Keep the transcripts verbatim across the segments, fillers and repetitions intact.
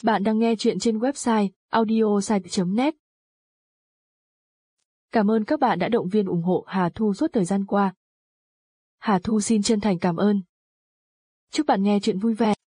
Bạn đang nghe chuyện trên website audiosite chấm net. Cảm ơn các bạn đã động viên ủng hộ Hà Thu suốt thời gian qua. Hà Thu xin chân thành cảm ơn. Chúc bạn nghe chuyện vui vẻ.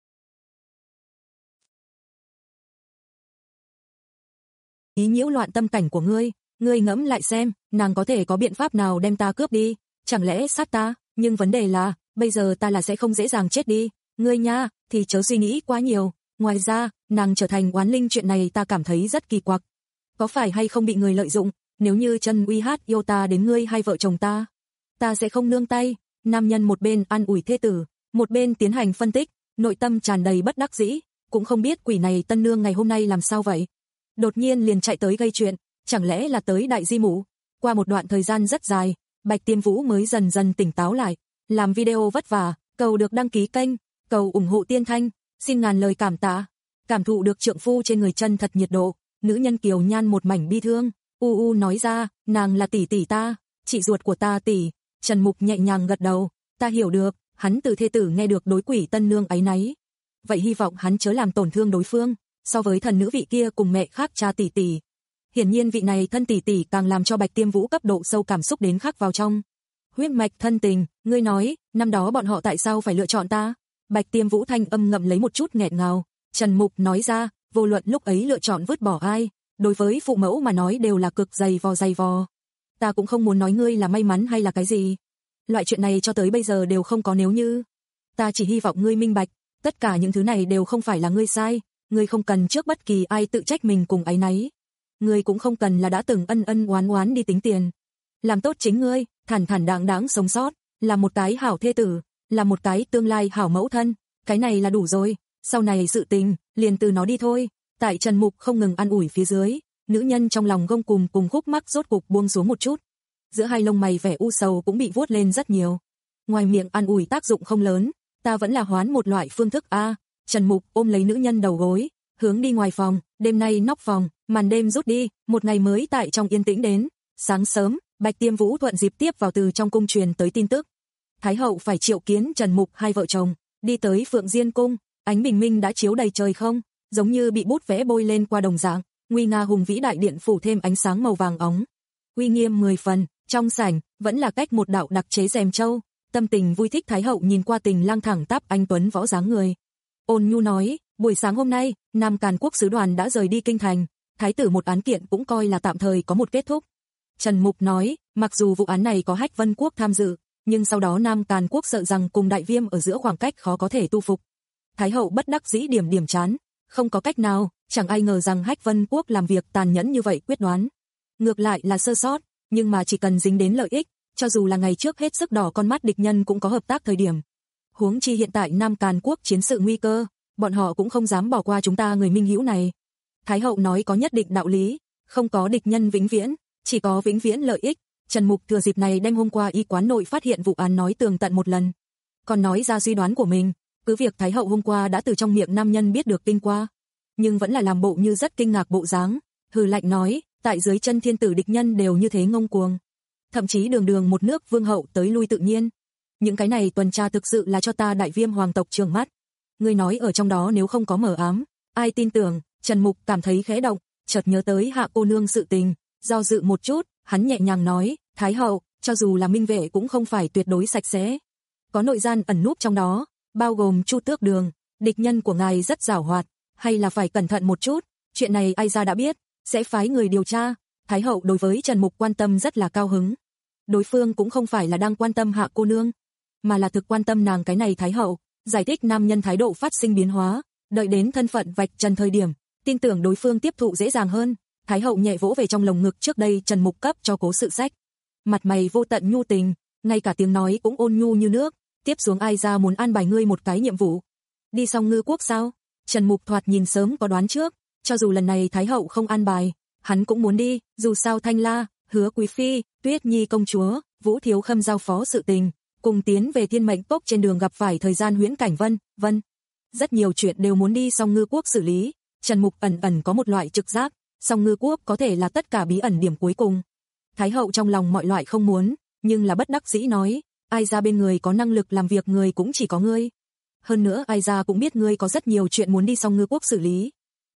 Ý nhiễu loạn tâm cảnh của ngươi, ngươi ngẫm lại xem, nàng có thể có biện pháp nào đem ta cướp đi, chẳng lẽ sát ta, nhưng vấn đề là, bây giờ ta là sẽ không dễ dàng chết đi, ngươi nha, thì chớ suy nghĩ quá nhiều, ngoài ra, nàng trở thành oán linh chuyện này ta cảm thấy rất kỳ quặc. Có phải hay không bị người lợi dụng, nếu như Trần Uy Hát yêu ta đến ngươi hay vợ chồng ta, ta sẽ không nương tay. Nam nhân một bên an ủi thê tử, một bên tiến hành phân tích, nội tâm tràn đầy bất đắc dĩ, cũng không biết quỷ này tân nương ngày hôm nay làm sao vậy. Đột nhiên liền chạy tới gây chuyện, chẳng lẽ là tới đại di mụ. Qua một đoạn thời gian rất dài, Bạch Tiêm Vũ mới dần dần tỉnh táo lại, làm video vất vả, cầu được đăng ký kênh, cầu ủng hộ Tiên Thanh, xin ngàn lời cảm tạ. Cảm thụ được trượng phu trên người chân thật nhiệt độ, nữ nhân kiều nhan một mảnh bi thương, u u nói ra, nàng là tỷ tỷ ta, chị ruột của ta tỷ. Trần Mục nhẹ nhàng gật đầu, ta hiểu được, hắn từ thê tử nghe được đối quỷ tân nương áy náy. Vậy hy vọng hắn chớ làm tổn thương đối phương, so với thần nữ vị kia cùng mẹ khác cha tỷ tỷ. Hiển nhiên vị này thân tỷ tỷ càng làm cho Bạch Tiêm Vũ cấp độ sâu cảm xúc đến khắc vào trong. Huyết mạch thân tình, ngươi nói, năm đó bọn họ tại sao phải lựa chọn ta? Bạch Tiêm Vũ thanh âm ngậm lấy một chút nghẹn ngào. Trần Mục nói ra, vô luận lúc ấy lựa chọn vứt bỏ ai, đối với phụ mẫu mà nói đều là cực dày vò dày vò. Ta cũng không muốn nói ngươi là may mắn hay là cái gì. Loại chuyện này cho tới bây giờ đều không có nếu như. Ta chỉ hy vọng ngươi minh bạch, tất cả những thứ này đều không phải là ngươi sai, ngươi không cần trước bất kỳ ai tự trách mình cùng áy náy. Ngươi cũng không cần là đã từng ân ân oán oán đi tính tiền. Làm tốt chính ngươi, thản thản đáng đáng sống sót, là một cái hảo thê tử, là một cái tương lai hảo mẫu thân, cái này là đủ rồi, sau này sự tình, liền từ nó đi thôi. Tại Trần Mục không ngừng an ủi phía dưới, nữ nhân trong lòng gông cùm cùng khúc mắc rốt cục buông xuống một chút. Giữa hai lông mày vẻ u sầu cũng bị vuốt lên rất nhiều. Ngoài miệng an ủi tác dụng không lớn, ta vẫn là hoán một loại phương thức a. Trần Mục ôm lấy nữ nhân đầu gối, hướng đi ngoài phòng, đêm nay nóc phòng, màn đêm rút đi, một ngày mới tại trong yên tĩnh đến. Sáng sớm, Bạch Tiêm Vũ thuận dịp tiếp vào từ trong cung truyền tới tin tức. Thái hậu phải triệu kiến Trần Mục hai vợ chồng, đi tới Phượng Diên cung, ánh bình minh đã chiếu đầy trời không, giống như bị bút vẽ bôi lên qua đồng dạng, nguy nga hùng vĩ đại điện phủ thêm ánh sáng màu vàng óng. Uy nghiêm mười phần, trong sảnh vẫn là cách một đạo đặc chế rèm châu, tâm tình vui thích Thái hậu nhìn qua Tình Lang thẳng tắp anh tuấn võ dáng người. Ôn nhu nói, buổi sáng hôm nay, Nam Càn quốc sứ đoàn đã rời đi kinh thành, thái tử một án kiện cũng coi là tạm thời có một kết thúc. Trần Mục nói, mặc dù vụ án này có Hách Vân quốc tham dự, nhưng sau đó Nam Càn quốc sợ rằng cùng Đại Viêm ở giữa khoảng cách khó có thể tu phục. Thái hậu bất đắc dĩ điểm điểm chán, không có cách nào, chẳng ai ngờ rằng Hách Vân quốc làm việc tàn nhẫn như vậy quyết đoán. Ngược lại là sơ sót, nhưng mà chỉ cần dính đến lợi ích, cho dù là ngày trước hết sức đỏ con mắt địch nhân cũng có hợp tác thời điểm. Huống chi hiện tại Nam Càn quốc chiến sự nguy cơ, bọn họ cũng không dám bỏ qua chúng ta người minh hữu này. Thái hậu nói có nhất định đạo lý, không có địch nhân vĩnh viễn, chỉ có vĩnh viễn lợi ích. Trần Mục thừa dịp này đem hôm qua y quán nội phát hiện vụ án nói tường tận một lần, còn nói ra suy đoán của mình, cứ việc Thái hậu hôm qua đã từ trong miệng nam nhân biết được kinh qua, nhưng vẫn là làm bộ như rất kinh ngạc bộ dáng, hừ lạnh nói, tại dưới chân thiên tử địch nhân đều như thế ngông cuồng, thậm chí đường đường một nước vương hậu tới lui tự nhiên. Những cái này tuần tra thực sự là cho ta Đại Viêm hoàng tộc trừng mắt. Ngươi nói ở trong đó nếu không có mờ ám, ai tin tưởng? Trần Mục cảm thấy khẽ động, chợt nhớ tới Hạ cô nương sự tình, do dự một chút, hắn nhẹ nhàng nói, Thái hậu, cho dù là minh vệ cũng không phải tuyệt đối sạch sẽ, có nội gian ẩn núp trong đó, bao gồm Chu Tước Đường, địch nhân của ngài rất giảo hoạt, hay là phải cẩn thận một chút, chuyện này ai ra đã biết, sẽ phái người điều tra. Thái hậu đối với Trần Mục quan tâm rất là cao hứng. Đối phương cũng không phải là đang quan tâm Hạ cô nương, mà là thực quan tâm nàng cái này Thái hậu, giải thích nam nhân thái độ phát sinh biến hóa, đợi đến thân phận vạch trần thời điểm, tin tưởng đối phương tiếp thụ dễ dàng hơn. Thái hậu nhẹ vỗ về trong lồng ngực trước đây Trần Mục cấp cho cố sự sách. Mặt mày vô tận nhu tình, ngay cả tiếng nói cũng ôn nhu như nước, tiếp xuống ai ra muốn an bài ngươi một cái nhiệm vụ. Đi Song Ngư quốc sao? Trần Mục thoạt nhìn sớm có đoán trước, cho dù lần này Thái hậu không an bài, hắn cũng muốn đi, dù sao Thanh La, Hứa quý phi, Tuyết Nhi công chúa, Vũ thiếu khâm giao phó sự tình, cùng tiến về Thiên Mệnh Cốc trên đường gặp phải thời gian huyễn cảnh vân vân. Rất nhiều chuyện đều muốn đi Song Ngư quốc xử lý, Trần Mục ẩn ẩn có một loại trực giác, Song Ngư quốc có thể là tất cả bí ẩn điểm cuối cùng. Thái hậu trong lòng mọi loại không muốn, nhưng là bất đắc dĩ nói, ai ra bên người có năng lực làm việc người cũng chỉ có ngươi. Hơn nữa ai ra cũng biết ngươi có rất nhiều chuyện muốn đi Song Ngư quốc xử lý.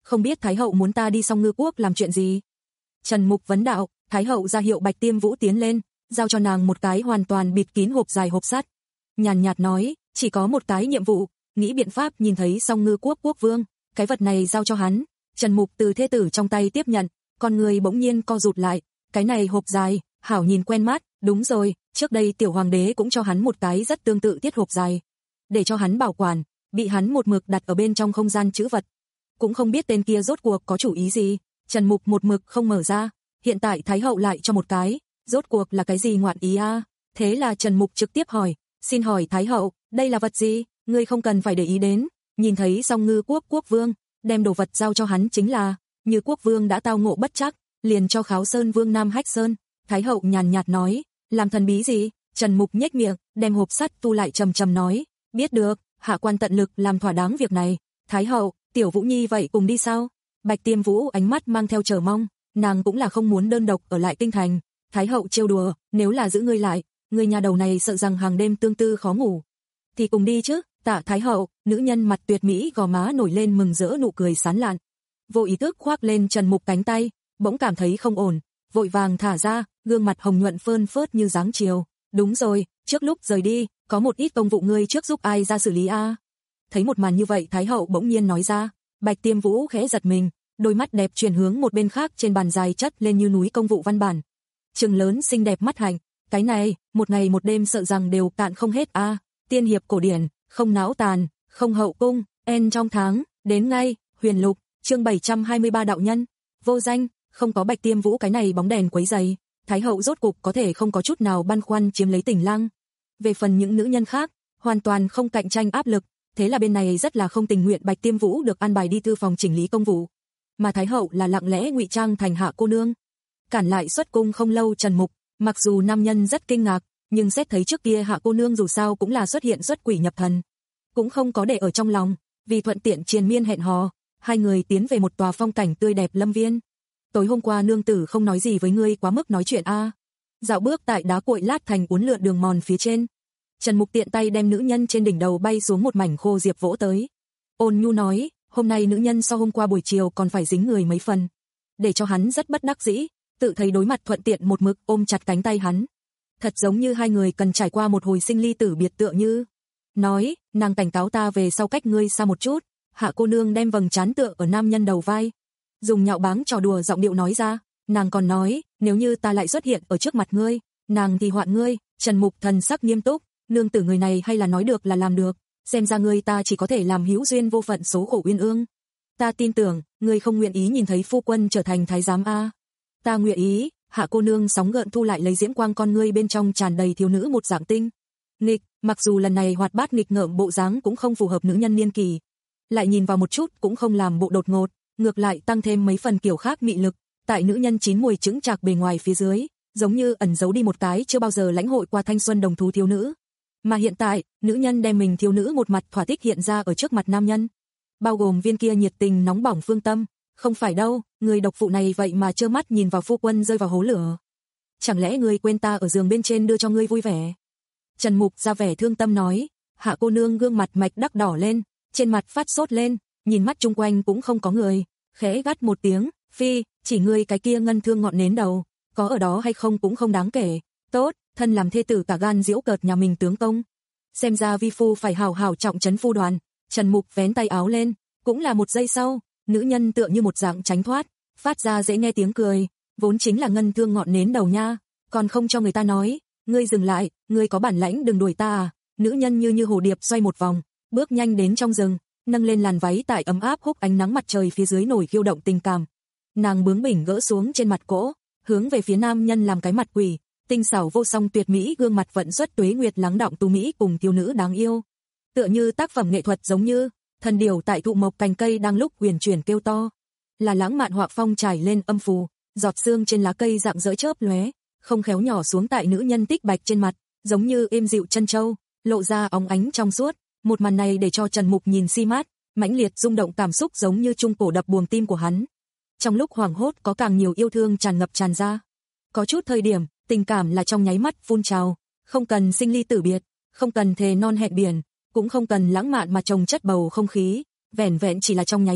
không biết Thái hậu muốn ta đi Song Ngư Quốc làm chuyện gì? Trần Mục vấn đạo. Thái hậu ra hiệu Bạch Tiêm Vũ tiến lên, giao cho nàng một cái hoàn toàn bịt kín hộp dài hộp sắt. Nhàn nhạt nói, chỉ có một cái nhiệm vụ, nghĩ biện pháp nhìn thấy Song Ngư Quốc quốc vương, cái vật này giao cho hắn. Trần Mục từ thê tử trong tay tiếp nhận, con người bỗng nhiên co rụt lại, cái này hộp dài, hảo nhìn quen mắt, đúng rồi, trước đây tiểu hoàng đế cũng cho hắn một cái rất tương tự tiết hộp dài, để cho hắn bảo quản, bị hắn một mực đặt ở bên trong không gian trữ vật. Cũng không biết tên kia rốt cuộc có chủ ý gì, Trần Mục một mực không mở ra, hiện tại Thái hậu lại cho một cái, rốt cuộc là cái gì ngoạn ý a? À? Thế là Trần Mục trực tiếp hỏi, xin hỏi Thái hậu, đây là vật gì, ngươi không cần phải để ý đến, nhìn thấy Song Ngư Quốc quốc vương, đem đồ vật giao cho hắn chính là, như quốc vương đã tao ngộ bất trắc, liền cho Kháo Sơn Vương Nam Hách Sơn. Thái hậu nhàn nhạt nói, làm thần bí gì? Trần Mục nhếch miệng, đem hộp sắt tu lại trầm trầm nói, biết được, hạ quan tận lực làm thỏa đáng việc này. Thái hậu, tiểu Vũ Nhi vậy cùng đi sao? Bạch Tiêm Vũ ánh mắt mang theo chờ mong, nàng cũng là không muốn đơn độc ở lại kinh thành. Thái hậu trêu đùa, nếu là giữ ngươi lại, ngươi nhà đầu này sợ rằng hàng đêm tương tư khó ngủ. Thì cùng đi chứ, tạ Thái hậu, nữ nhân mặt tuyệt mỹ gò má nổi lên mừng rỡ nụ cười sán lạn. Vô ý thức khoác lên Trần Mục cánh tay, bỗng cảm thấy không ổn, vội vàng thả ra, gương mặt hồng nhuận phơn phớt như dáng chiều. Đúng rồi, trước lúc rời đi, có một ít công vụ ngươi trước giúp ai ra xử lý a? À? Thấy một màn như vậy Thái hậu bỗng nhiên nói ra, Bạch Tiêm Vũ khẽ giật mình, đôi mắt đẹp chuyển hướng một bên khác trên bàn dài chất lên như núi công vụ văn bản. Trừng lớn xinh đẹp mắt hạnh, cái này, một ngày một đêm sợ rằng đều cạn không hết a. À? Tiên hiệp cổ điển, không não tàn, không hậu cung, en trong tháng, đến ngay, huyền lục, chương bảy trăm hai mươi ba đạo nhân, vô danh, không có Bạch Tiêm Vũ cái này bóng đèn quấy giày, Thái hậu rốt cục có thể không có chút nào băn khoăn chiếm lấy Tỉnh Lăng. Về phần những nữ nhân khác, hoàn toàn không cạnh tranh áp lực, thế là bên này rất là không tình nguyện Bạch Tiêm Vũ được an bài đi thư phòng chỉnh lý công vụ, mà Thái hậu là lặng lẽ ngụy trang thành hạ cô nương. Cản lại xuất cung không lâu Trần Mục, mặc dù nam nhân rất kinh ngạc, nhưng xét thấy trước kia hạ cô nương dù sao cũng là xuất hiện xuất quỷ nhập thần, cũng không có để ở trong lòng, vì thuận tiện triền miên hẹn hò, hai người tiến về một tòa phong cảnh tươi đẹp lâm viên. Tối hôm qua nương tử không nói gì với ngươi quá mức nói chuyện a? À? Dạo bước tại đá cuội lát thành uốn lượn đường mòn phía trên, Trần Mục tiện tay đem nữ nhân trên đỉnh đầu bay xuống một mảnh khô diệp vỗ tới. Ôn nhu nói, hôm nay nữ nhân sau hôm qua buổi chiều còn phải dính người mấy phần, để cho hắn rất bất đắc dĩ, tự thấy đối mặt thuận tiện một mực ôm chặt cánh tay hắn. Thật giống như hai người cần trải qua một hồi sinh ly tử biệt tựa như. Nói, nàng cảnh cáo ta về sau cách ngươi xa một chút. Hạ cô nương đem vầng trán tựa ở nam nhân đầu vai, dùng nhạo báng trò đùa giọng điệu nói ra, nàng còn nói, nếu như ta lại xuất hiện ở trước mặt ngươi, nàng thì hoạn ngươi. Trần Mục thần sắc nghiêm túc, nương tử người này hay là nói được là làm được, xem ra ngươi ta chỉ có thể làm hữu duyên vô phận số khổ uyên ương. Ta tin tưởng, ngươi không nguyện ý nhìn thấy phu quân trở thành thái giám a. Ta nguyện ý. Hạ cô nương sóng gợn thu lại lấy diễm quang con ngươi bên trong tràn đầy thiếu nữ một dạng tinh nghịch, mặc dù lần này hoạt bát nghịch ngợm bộ dáng cũng không phù hợp nữ nhân niên kỳ, lại nhìn vào một chút cũng không làm bộ đột ngột, ngược lại tăng thêm mấy phần kiểu khác mị lực, tại nữ nhân chín mùi chững chạc bề ngoài phía dưới, giống như ẩn giấu đi một cái chưa bao giờ lãnh hội qua thanh xuân đồng thú thiếu nữ. Mà hiện tại, nữ nhân đem mình thiếu nữ một mặt thỏa thích hiện ra ở trước mặt nam nhân, bao gồm viên kia nhiệt tình nóng bỏng phương tâm. Không phải đâu, người độc phụ này vậy mà trơ mắt nhìn vào phu quân rơi vào hố lửa. Chẳng lẽ ngươi quên ta ở giường bên trên đưa cho ngươi vui vẻ? Trần Mục ra vẻ thương tâm nói. Hạ cô nương gương mặt mạch đắc đỏ lên, trên mặt phát sốt lên, nhìn mắt chung quanh cũng không có người, khẽ gắt một tiếng, phi, chỉ ngươi cái kia ngân thương ngọn nến đầu, có ở đó hay không cũng không đáng kể. Tốt, thân làm thê tử cả gan giễu cợt nhà mình tướng công. Xem ra vi phu phải hào hào trọng trấn phu đoàn. Trần Mục vén tay áo lên, cũng là một giây sau, nữ nhân tựa như một dạng tránh thoát, phát ra dễ nghe tiếng cười, vốn chính là ngân thương ngọn nến đầu nha, còn không cho người ta nói, ngươi dừng lại, ngươi có bản lãnh đừng đuổi ta à. Nữ nhân như như hồ điệp xoay một vòng, bước nhanh đến trong rừng, nâng lên làn váy tại ấm áp húc ánh nắng mặt trời phía dưới nổi khiêu động tình cảm. Nàng bướng bỉnh gỡ xuống trên mặt cỗ, hướng về phía nam nhân làm cái mặt quỷ, tinh xảo vô song tuyệt mỹ gương mặt vận xuất tuế nguyệt lắng đọng tu mỹ cùng thiếu nữ đáng yêu, tựa như tác phẩm nghệ thuật giống như thần điểu tại thụ mộc cành cây đang lúc huyền chuyển kêu to, là lãng mạn họa phong trải lên âm phù, giọt sương trên lá cây dạng dỡ chớp lóe, không khéo nhỏ xuống tại nữ nhân tích bạch trên mặt, giống như êm dịu chân châu, lộ ra óng ánh trong suốt. Một màn này để cho Trần Mục nhìn si mát, mãnh liệt rung động cảm xúc giống như trung cổ đập buồng tim của hắn. Trong lúc hoảng hốt có càng nhiều yêu thương tràn ngập tràn ra. Có chút thời điểm, tình cảm là trong nháy mắt phun trào, không cần sinh ly tử biệt, không cần thề non hẹn biển, cũng không cần lãng mạn mà trồng chất bầu không khí, vẻn vẹn chỉ là trong nháy mắt,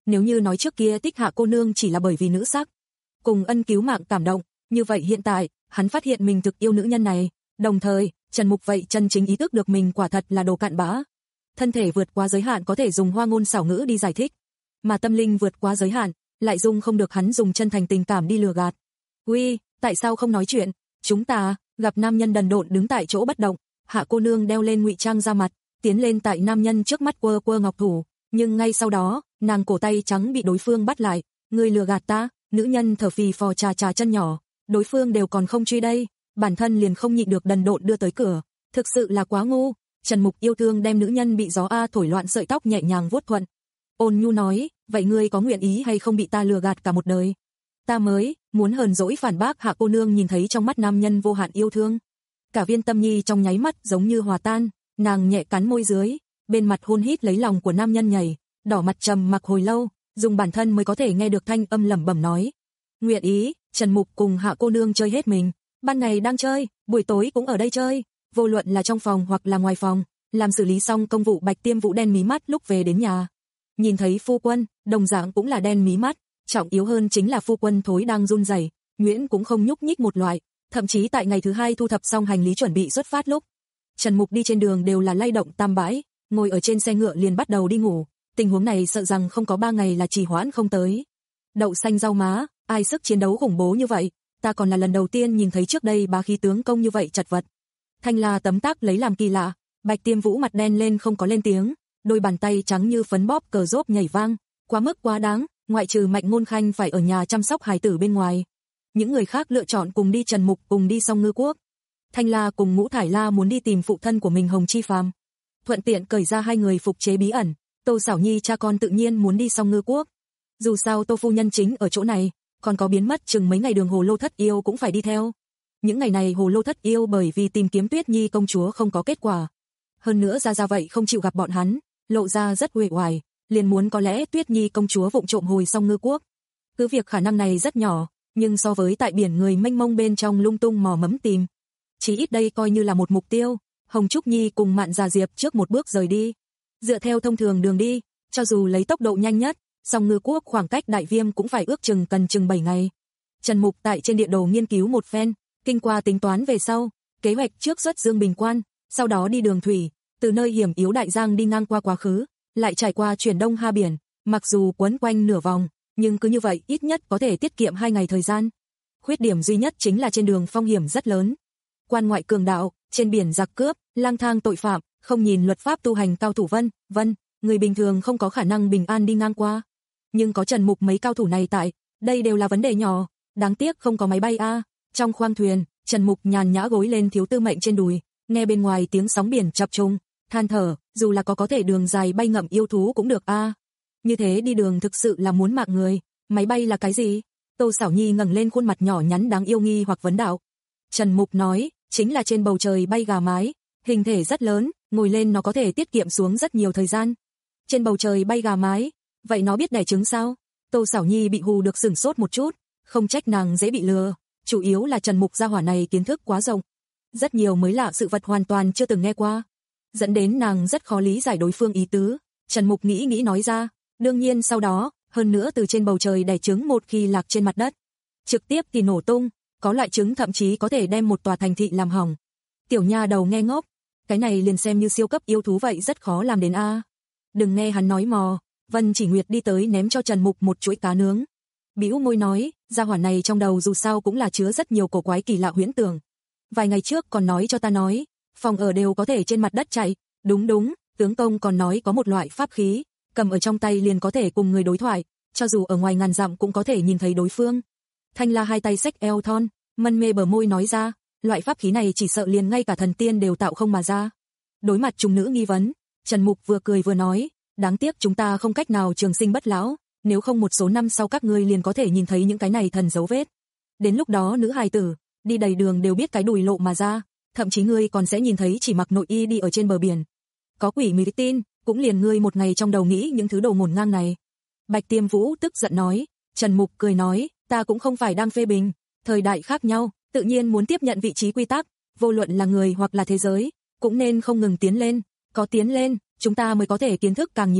Nếu như nói trước kia thích Hạ cô nương chỉ là bởi vì nữ sắc, cùng ân cứu mạng cảm động, như vậy hiện tại, hắn phát hiện mình thực yêu nữ nhân này, đồng thời, Trần Mục vậy chân chính ý thức được mình quả thật là đồ cặn bã. Thân thể vượt quá giới hạn có thể dùng hoa ngôn xảo ngữ đi giải thích, mà tâm linh vượt quá giới hạn, lại dung không được hắn dùng chân thành tình cảm đi lừa gạt. "Uy, tại sao không nói chuyện?" Chúng ta, gặp nam nhân đần độn đứng tại chỗ bất động, Hạ cô nương đeo lên ngụy trang ra mặt, tiến lên tại nam nhân trước mắt quơ quơ ngọc thủ, nhưng ngay sau đó, nàng cổ tay trắng bị đối phương bắt lại, "Ngươi lừa gạt ta." Nữ nhân thở phì phò trà trà chân nhỏ, đối phương đều còn không truy đây, bản thân liền không nhịn được đần độn đưa tới cửa, thực sự là quá ngu. Trần Mục yêu thương đem nữ nhân bị gió a thổi loạn sợi tóc nhẹ nhàng vuốt thuận. Ôn nhu nói, "Vậy ngươi có nguyện ý hay không bị ta lừa gạt cả một đời?" Ta mới muốn hờn dỗi phản bác. Hạ cô nương nhìn thấy trong mắt nam nhân vô hạn yêu thương, cả viên tâm nhi trong nháy mắt giống như hòa tan, nàng nhẹ cắn môi dưới, bên mặt hôn hít lấy lòng của nam nhân nhảy, đỏ mặt trầm mặc hồi lâu, dùng bản thân mới có thể nghe được thanh âm lẩm bẩm nói, "Nguyện ý." Trần Mục cùng Hạ cô nương chơi hết mình, ban ngày đang chơi, buổi tối cũng ở đây chơi, vô luận là trong phòng hoặc là ngoài phòng, làm xử lý xong công vụ Bạch Tiêm Vũ đen mí mắt lúc về đến nhà. Nhìn thấy phu quân, đồng dạng cũng là đen mí mắt, trọng yếu hơn chính là phu quân thối đang run rẩy, nhuyễn cũng không nhúc nhích một loại, thậm chí tại ngày thứ hai thu thập xong hành lý chuẩn bị xuất phát lúc, Trần Mục đi trên đường đều là lay động tam bãi, ngồi ở trên xe ngựa liền bắt đầu đi ngủ, tình huống này sợ rằng không có ba ngày là trì hoãn không tới. Đậu xanh rau má, ai sức chiến đấu khủng bố như vậy, ta còn là lần đầu tiên nhìn thấy, trước đây bá khí tướng công như vậy chật vật. Thanh La tấm tắc lấy làm kỳ lạ, Bạch Tiêm Vũ mặt đen lên không có lên tiếng, đôi bàn tay trắng như phấn bóp cờ rốp nhảy vang, quá mức quá đáng, ngoại trừ Mạnh Ngôn Khanh phải ở nhà chăm sóc hài tử bên ngoài. Những người khác lựa chọn cùng đi Trần Mục cùng đi Song Ngư Quốc. Thanh La cùng Ngũ Thải La muốn đi tìm phụ thân của mình Hồng Chi Phàm, thuận tiện cởi ra hai người phục chế bí ẩn. Tô Sảo Nhi cha con tự nhiên muốn đi Song Ngư Quốc. Dù sao Tô phu nhân chính ở chỗ này, còn có biến mất chừng mấy ngày đường Hồ Lô Thất Yêu cũng phải đi theo. Những ngày này Hồ Lô Thất Yêu bởi vì tìm kiếm Tuyết Nhi công chúa không có kết quả, hơn nữa ra ra vậy không chịu gặp bọn hắn, lộ ra rất uể oải, liền muốn có lẽ Tuyết Nhi công chúa vụng trộm hồi Song Ngư Quốc. Cứ việc khả năng này rất nhỏ, nhưng so với tại biển người mênh mông bên trong lung tung mò mẫm tìm, chỉ ít đây coi như là một mục tiêu. Hồng Trúc Nhi cùng Mạn Già Diệp trước một bước rời đi, dựa theo thông thường đường đi, cho dù lấy tốc độ nhanh nhất, Song Ngư Quốc khoảng cách Đại Viêm cũng phải ước chừng cần chừng bảy ngày. Trần Mục tại trên địa đồ nghiên cứu một phen, kinh qua tính toán về sau, kế hoạch trước xuất Dương Bình Quan, sau đó đi đường thủy, từ nơi hiểm yếu Đại Giang đi ngang qua quá khứ, lại trải qua chuyển Đông Ha biển, mặc dù quấn quanh nửa vòng, nhưng cứ như vậy ít nhất có thể tiết kiệm hai ngày thời gian. Khuyết điểm duy nhất chính là trên đường phong hiểm rất lớn. Quan ngoại cường đạo, trên biển giặc cướp, lang thang tội phạm, không nhìn luật pháp tu hành cao thủ vân, vân, người bình thường không có khả năng bình an đi ngang qua. Nhưng có Trần Mục mấy cao thủ này tại, đây đều là vấn đề nhỏ, đáng tiếc không có máy bay a. Trong khoang thuyền, Trần Mục nhàn nhã gối lên Thiếu Tư Mệnh trên đùi, nghe bên ngoài tiếng sóng biển chập trùng, than thở, dù là có có thể đường dài bay ngậm yêu thú cũng được a. Như thế đi đường thực sự là muốn mạng người, máy bay là cái gì? Tô Sảo Nhi ngẩng lên khuôn mặt nhỏ nhắn đáng yêu nghi hoặc vấn đạo. Trần Mục nói, chính là trên bầu trời bay gà mái, hình thể rất lớn, ngồi lên nó có thể tiết kiệm xuống rất nhiều thời gian. Trên bầu trời bay gà mái, vậy nó biết đẻ trứng sao? Tô Sảo Nhi bị hù được sửng sốt một chút, không trách nàng dễ bị lừa, chủ yếu là Trần Mục gia hỏa này kiến thức quá rộng, rất nhiều mới lạ sự vật hoàn toàn chưa từng nghe qua, dẫn đến nàng rất khó lý giải đối phương ý tứ. Trần Mục nghĩ nghĩ nói ra, đương nhiên sau đó, hơn nữa từ trên bầu trời đẻ trứng một khi lạc trên mặt đất, trực tiếp thì nổ tung, có loại trứng thậm chí có thể đem một tòa thành thị làm hỏng. Tiểu nha đầu nghe ngốc, cái này liền xem như siêu cấp yêu thú vậy rất khó làm đến a. Đừng nghe hắn nói mò. Vân Chỉ Nguyệt đi tới ném cho Trần Mục một chuỗi cá nướng, bĩu môi nói, gia hỏa này trong đầu dù sao cũng là chứa rất nhiều cổ quái kỳ lạ huyễn tưởng. Vài ngày trước còn nói cho ta nói, phòng ở đều có thể trên mặt đất chạy, đúng đúng, tướng công còn nói có một loại pháp khí, cầm ở trong tay liền có thể cùng người đối thoại, cho dù ở ngoài ngàn dặm cũng có thể nhìn thấy đối phương. Thanh La hai tay xách eo thon, mân mê bờ môi nói ra, loại pháp khí này chỉ sợ liền ngay cả thần tiên đều tạo không mà ra. Đối mặt trùng nữ nghi vấn, Trần Mục vừa cười vừa nói, đáng tiếc chúng ta không cách nào trường sinh bất lão, nếu không một số năm sau các ngươi liền có thể nhìn thấy những cái này thần dấu vết. Đến lúc đó nữ hài tử, đi đầy đường đều biết cái đùi lộ mà ra, thậm chí ngươi còn sẽ nhìn thấy chỉ mặc nội y đi ở trên bờ biển. Có quỷ mới tin, cũng liền ngươi một ngày trong đầu nghĩ những thứ đồ ngổn ngang này. Bạch Tiêm Vũ tức giận nói, Trần Mục cười nói, ta cũng không phải đang phê bình, thời đại khác nhau, tự nhiên muốn tiếp nhận vị trí quy tắc, vô luận là người hoặc là thế giới, cũng nên không ngừng tiến lên, có tiến lên, chúng ta mới có thể kiến thức càng nhiều,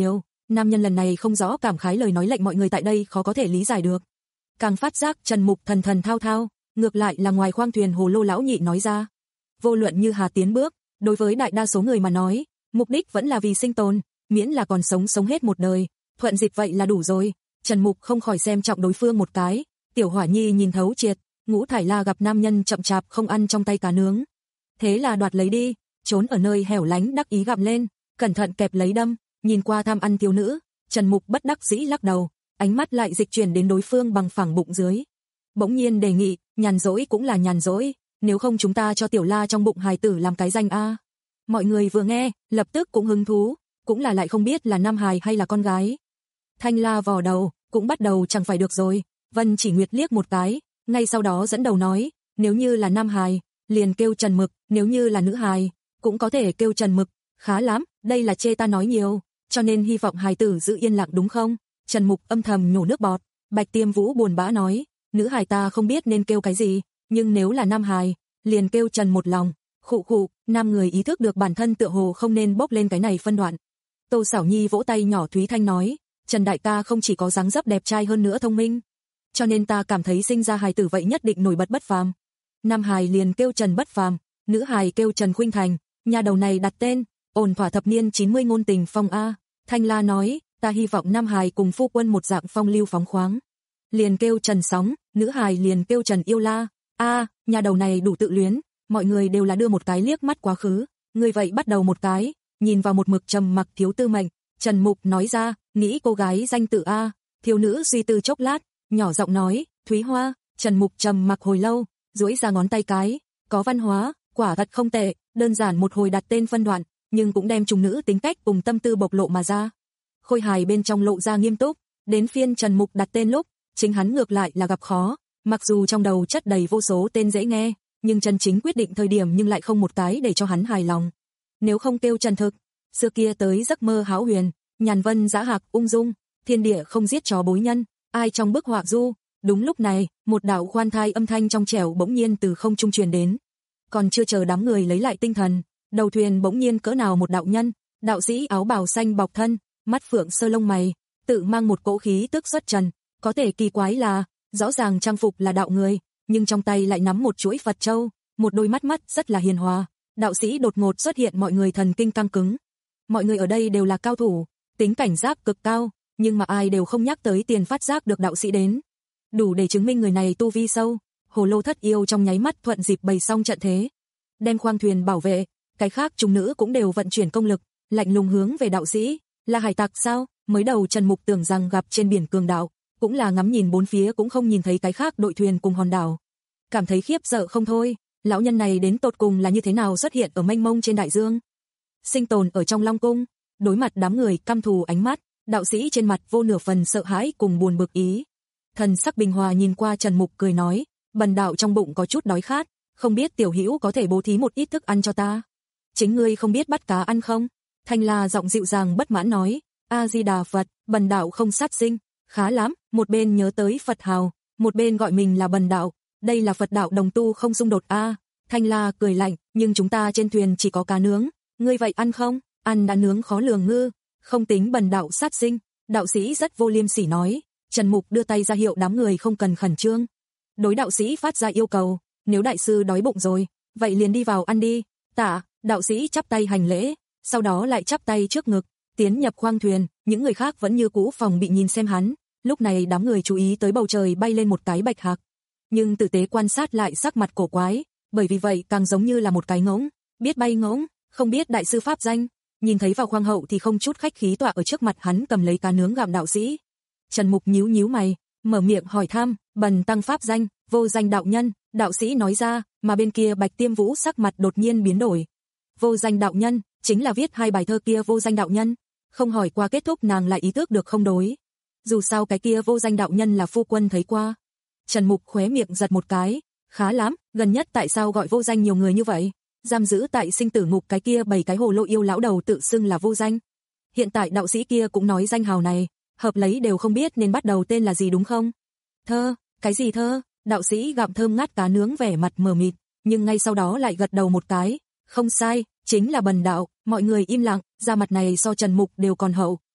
nam nhân lần này không rõ cảm khái lời nói lệnh mọi người tại đây khó có thể lý giải được. Càng phát giác Trần Mục thần thần thao thao, ngược lại là ngoài khoang thuyền hồ lô lão nhị nói ra. Vô luận như hà tiến bước, đối với đại đa số người mà nói, mục đích vẫn là vì sinh tồn, miễn là còn sống sống hết một đời, thuận dịp vậy là đủ rồi. Trần Mục không khỏi xem trọng đối phương một cái, tiểu hỏa nhi nhìn thấu triệt, Ngũ Thải La gặp nam nhân chậm chạp không ăn trong tay cá nướng. Thế là đoạt lấy đi, trốn ở nơi hẻo lánh đắc ý gặm lên, cẩn thận kẹp lấy đâm, nhìn qua tham ăn thiếu nữ, Trần Mục bất đắc dĩ lắc đầu, ánh mắt lại dịch chuyển đến đối phương bằng phẳng bụng dưới. Bỗng nhiên đề nghị, nhàn rỗi cũng là nhàn rỗi, nếu không chúng ta cho tiểu La trong bụng hài tử làm cái danh a. Mọi người vừa nghe, lập tức cũng hứng thú, cũng là lại không biết là nam hài hay là con gái. Thanh La vò đầu, cũng bắt đầu chẳng phải được rồi, Vân Chỉ Nguyệt liếc một cái, ngay sau đó dẫn đầu nói, nếu như là nam hài, liền kêu Trần Mực, nếu như là nữ hài, cũng có thể kêu Trần Mực, khá lắm, đây là chê ta nói nhiều, cho nên hy vọng hài tử giữ yên lặng đúng không? Trần Mục âm thầm nhổ nước bọt, Bạch Tiêm Vũ buồn bã nói, nữ hài ta không biết nên kêu cái gì, nhưng nếu là nam hài, liền kêu Trần một lòng. Khụ khụ, nam người ý thức được bản thân tựa hồ không nên bốc lên cái này phân đoạn. Tô Sảo Nhi vỗ tay nhỏ Thúy Thanh nói, Trần đại ca không chỉ có dáng dấp đẹp trai hơn nữa thông minh, cho nên ta cảm thấy sinh ra hài tử vậy nhất định nổi bật bất phàm. Nam hài liền kêu Trần bất phàm, nữ hài kêu Trần Khuynh Thành, nhà đầu này đặt tên, ổn thỏa thập niên chín mươi ngôn tình phong a. Thanh La nói, ta hy vọng nam hài cùng phu quân một dạng phong lưu phóng khoáng, liền kêu Trần Sóng, nữ hài liền kêu Trần Yêu La. A, nhà đầu này đủ tự luyến, mọi người đều là đưa một cái liếc mắt quá khứ, người vậy bắt đầu một cái, nhìn vào một mực trầm mặc Thiếu Tư Mệnh, Trần Mục nói ra, nghĩ cô gái danh tự a. Thiếu nữ suy tư chốc lát, nhỏ giọng nói, Thúy Hoa. Trần Mục trầm mặc hồi lâu, duỗi ra ngón tay cái, có văn hóa, quả thật không tệ, đơn giản một hồi đặt tên phân đoạn, nhưng cũng đem trùng nữ tính cách cùng tâm tư bộc lộ mà ra. Khôi hài bên trong lộ ra nghiêm túc, đến phiên Trần Mục đặt tên lúc, chính hắn ngược lại là gặp khó, mặc dù trong đầu chất đầy vô số tên dễ nghe, nhưng chân chính quyết định thời điểm nhưng lại không một cái để cho hắn hài lòng. Nếu không kêu Trần Thực, xưa kia tới giấc mơ hão huyền, nhàn vân dã hạc ung dung, thiên địa không giết chó bối nhân, ai trong bức họa du. Đúng lúc này, một đạo khoan thai âm thanh trong trẻo bỗng nhiên từ không trung truyền đến. Còn chưa chờ đám người lấy lại tinh thần, đầu thuyền bỗng nhiên cỡ nào một đạo nhân, đạo sĩ áo bào xanh bọc thân, mắt phượng sơ lông mày, tự mang một cỗ khí tức xuất trần, có thể kỳ quái là, rõ ràng trang phục là đạo người, nhưng trong tay lại nắm một chuỗi Phật châu, một đôi mắt mắt rất là hiền hòa. Đạo sĩ đột ngột xuất hiện, mọi người thần kinh căng cứng. Mọi người ở đây đều là cao thủ, tính cảnh giác cực cao, nhưng mà ai đều không nhắc tới tiền phát giác được đạo sĩ đến. Đủ để chứng minh người này tu vi sâu. Hồ Lô Thất Yêu trong nháy mắt thuận dịp bày xong trận thế, đem khoang thuyền bảo vệ, cái khác chúng nữ cũng đều vận chuyển công lực, lạnh lùng hướng về đạo sĩ, là hải tặc sao? Mới đầu Trần Mục tưởng rằng gặp trên biển cường đạo, cũng là ngắm nhìn bốn phía cũng không nhìn thấy cái khác đội thuyền cùng hòn đảo, cảm thấy khiếp sợ không thôi. Lão nhân này đến tột cùng là như thế nào xuất hiện ở mênh mông trên đại dương, sinh tồn ở trong Long Cung, đối mặt đám người căm thù ánh mắt, đạo sĩ trên mặt vô nửa phần sợ hãi cùng buồn bực ý. Thần sắc bình hòa nhìn qua Trần Mục cười nói, bần đạo trong bụng có chút đói khát, không biết tiểu hữu có thể bố thí một ít thức ăn cho ta. Chính ngươi không biết bắt cá ăn không? Thanh La giọng dịu dàng bất mãn nói, A Di Đà Phật, bần đạo không sát sinh. Khá lắm, một bên nhớ tới Phật hào, một bên gọi mình là bần đạo, đây là Phật đạo đồng tu không xung đột a. À. Thanh La cười lạnh, nhưng chúng ta trên thuyền chỉ có cá nướng, ngươi vậy ăn không? Ăn đã nướng khó lường ngư, không tính bần đạo sát sinh. Đạo sĩ rất vô liêm sỉ nói. Trần Mục đưa tay ra hiệu đám người không cần khẩn trương. Đối đạo sĩ phát ra yêu cầu, nếu đại sư đói bụng rồi, vậy liền đi vào ăn đi. Tạ, đạo sĩ chắp tay hành lễ, sau đó lại chắp tay trước ngực, tiến nhập khoang thuyền, những người khác vẫn như cũ phòng bị nhìn xem hắn. Lúc này đám người chú ý tới bầu trời bay lên một cái bạch hạc, nhưng tử tế quan sát lại sắc mặt cổ quái, bởi vì vậy càng giống như là một cái ngỗng, biết bay ngỗng, không biết đại sư pháp danh. Nhìn thấy vào khoang hậu thì không chút khách khí tọa ở trước mặt hắn cầm lấy cá nướng gặm đạo sĩ. Trần Mục nhíu nhíu mày, mở miệng hỏi thăm, bần tăng pháp danh, Vô Danh đạo nhân. Đạo sĩ nói ra, mà bên kia Bạch Tiêm Vũ sắc mặt đột nhiên biến đổi. Vô Danh đạo nhân, chính là viết hai bài thơ kia Vô Danh đạo nhân. Không hỏi qua kết thúc nàng lại ý thức được không đối. Dù sao cái kia Vô Danh đạo nhân là phu quân thấy qua. Trần Mục khóe miệng giật một cái, khá lắm, gần nhất tại sao gọi vô danh nhiều người như vậy? Giam giữ tại sinh tử ngục cái kia bảy cái hồ lô yêu lão đầu tự xưng là vô danh. Hiện tại đạo sĩ kia cũng nói danh hào này, hợp lấy đều không biết nên bắt đầu tên là gì đúng không? Thơ, cái gì thơ? Đạo sĩ gặm thơm ngát cá nướng vẻ mặt mờ mịt, nhưng ngay sau đó lại gật đầu một cái, không sai, chính là bần đạo. Mọi người im lặng, da mặt này so Trần Mục đều còn hậu,